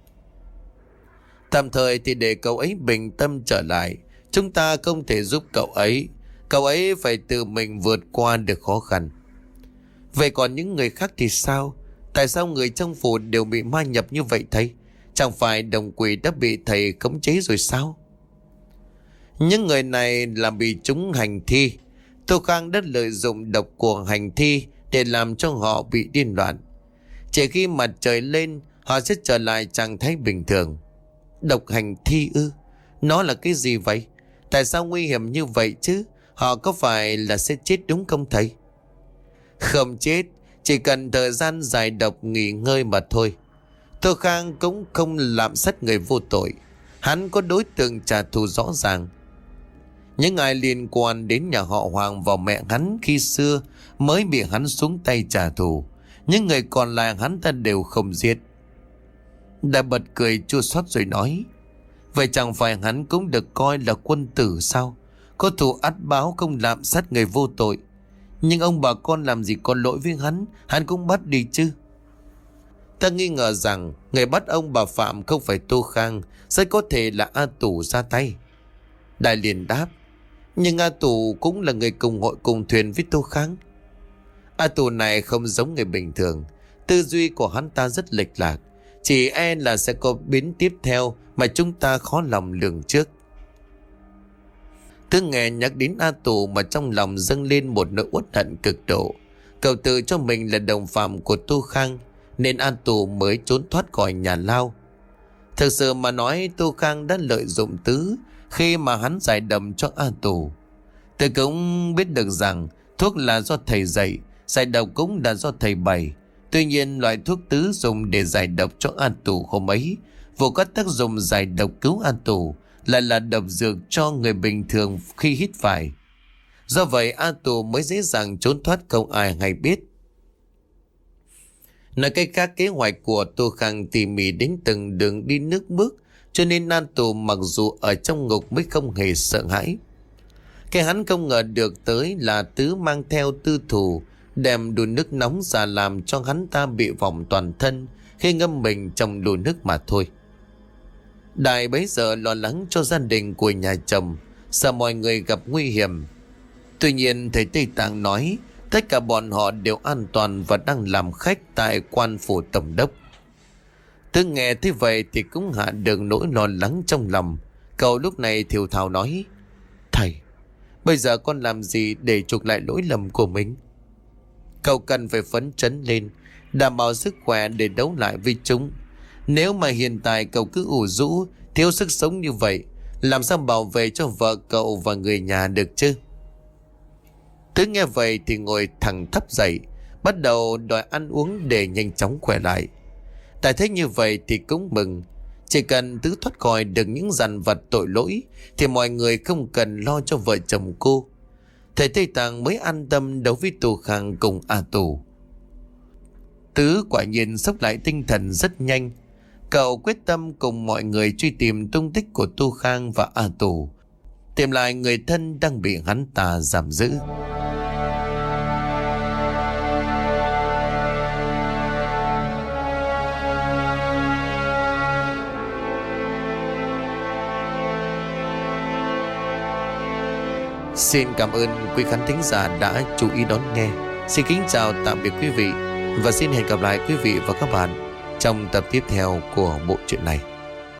"Tạm thời thì để cậu ấy bình tâm trở lại. Chúng ta không thể giúp cậu ấy. Cậu ấy phải tự mình vượt qua được khó khăn." "Vậy còn những người khác thì sao? Tại sao người trong phủ đều bị ma nhập như vậy thầy? Chẳng phải Đồng Quỷ đã bị thầy khống chế rồi sao?" "Những người này là bị chúng hành thi. Tô Khang đã lợi dụng độc của hành thi để làm cho họ bị điên loạn. Chỉ khi mặt trời lên, họ sẽ trở lại trạng thái bình thường." "Độc hành thi ư? Nó là cái gì vậy? Tại sao nguy hiểm như vậy chứ? Họ có phải là sẽ chết đúng không thầy?" "Không chết, chỉ cần thời gian dài độc nghỉ ngơi mà thôi. Tô Khang cũng không lạm sát người vô tội. Hắn có đối tượng trả thù rõ ràng. Những ai liên quan đến nhà họ Hoàng và mẹ hắn khi xưa mới bị hắn xuống tay trả thù. Những người còn lại hắn ta đều không giết." Đã bật cười chua xót rồi nói: "Vậy chẳng phải hắn cũng được coi là quân tử sao? Có thù ắt báo, không lạm sát người vô tội. Nhưng ông bà con làm gì có lỗi với hắn, hắn cũng bắt đi chứ." "Ta nghi ngờ rằng người bắt ông bà Phạm không phải Tô Khang, rất có thể là A Tù ra tay." Đại liền đáp: "Nhưng A Tù cũng là người cùng hội cùng thuyền với Tô Khang." "A Tù này không giống người bình thường. Tư duy của hắn ta rất lệch lạc. Chỉ e là sẽ có biến tiếp theo mà chúng ta khó lòng lường trước." Cứ nghe nhắc đến A Tù mà trong lòng dâng lên một nỗi uất hận cực độ. Cậu tự cho mình là đồng phạm của Tô Khang, nên An Tù mới trốn thoát khỏi nhà lao. Thực sự mà nói, Tô Khang đã lợi dụng Tứ khi mà hắn giải độc cho An Tù. Tứ cũng biết được rằng thuốc là do thầy dạy, giải độc cũng là do thầy bày. Tuy nhiên loại thuốc Tứ dùng để giải độc cho An Tù hôm ấy vô có tác dụng giải độc cứu An Tù, lại là độc dược cho người bình thường khi hít phải. Do vậy An Tù mới dễ dàng trốn thoát, không ai hay biết. Nói cách khác, kế hoạch của Tô Khang tỉ mỉ đến từng đường đi nước bước, cho nên An Tù mặc dù ở trong ngục mới không hề sợ hãi. Cái hắn không ngờ được tới là Tứ mang theo tư thù, đem đun nước nóng ra làm cho hắn ta bị vòng toàn thân khi ngâm mình trong đun nước mà thôi. Đại bấy giờ lo lắng cho gia đình của nhà chồng, sợ mọi người gặp nguy hiểm. Tuy nhiên thầy Tây Tạng nói tất cả bọn họ đều an toàn và đang làm khách tại quan phủ tổng đốc. Tứ nghe thế vậy thì cũng hạ được nỗi lo lắng trong lòng. Cậu lúc này thều thào nói: Thầy, bây giờ con làm gì để chuộc lại lỗi lầm của mình? Cậu cần phải phấn chấn lên, đảm bảo sức khỏe để đấu lại với chúng. Nếu mà hiện tại cậu cứ ủ rũ, thiếu sức sống như vậy, làm sao bảo vệ cho vợ cậu và người nhà được chứ? Tứ nghe vậy thì ngồi thẳng thấp dậy, bắt đầu đòi ăn uống để nhanh chóng khỏe lại. Tại thấy như vậy thì cũng mừng. Chỉ cần Tứ thoát khỏi được những dằn vặt tội lỗi thì mọi người không cần lo cho vợ chồng cô. Thầy Tây Tạng mới an tâm đấu với Tô Khang cùng A Tù. Tứ quả nhiên sốc lại tinh thần rất nhanh. Cậu quyết tâm cùng mọi người truy tìm tung tích của Tô Khang và A Tù, tìm lại người thân đang bị hắn ta giam giữ. Xin cảm ơn quý khán thính giả đã chú ý đón nghe. Xin kính chào tạm biệt quý vị và xin hẹn gặp lại quý vị và các bạn trong tập tiếp theo của bộ truyện này.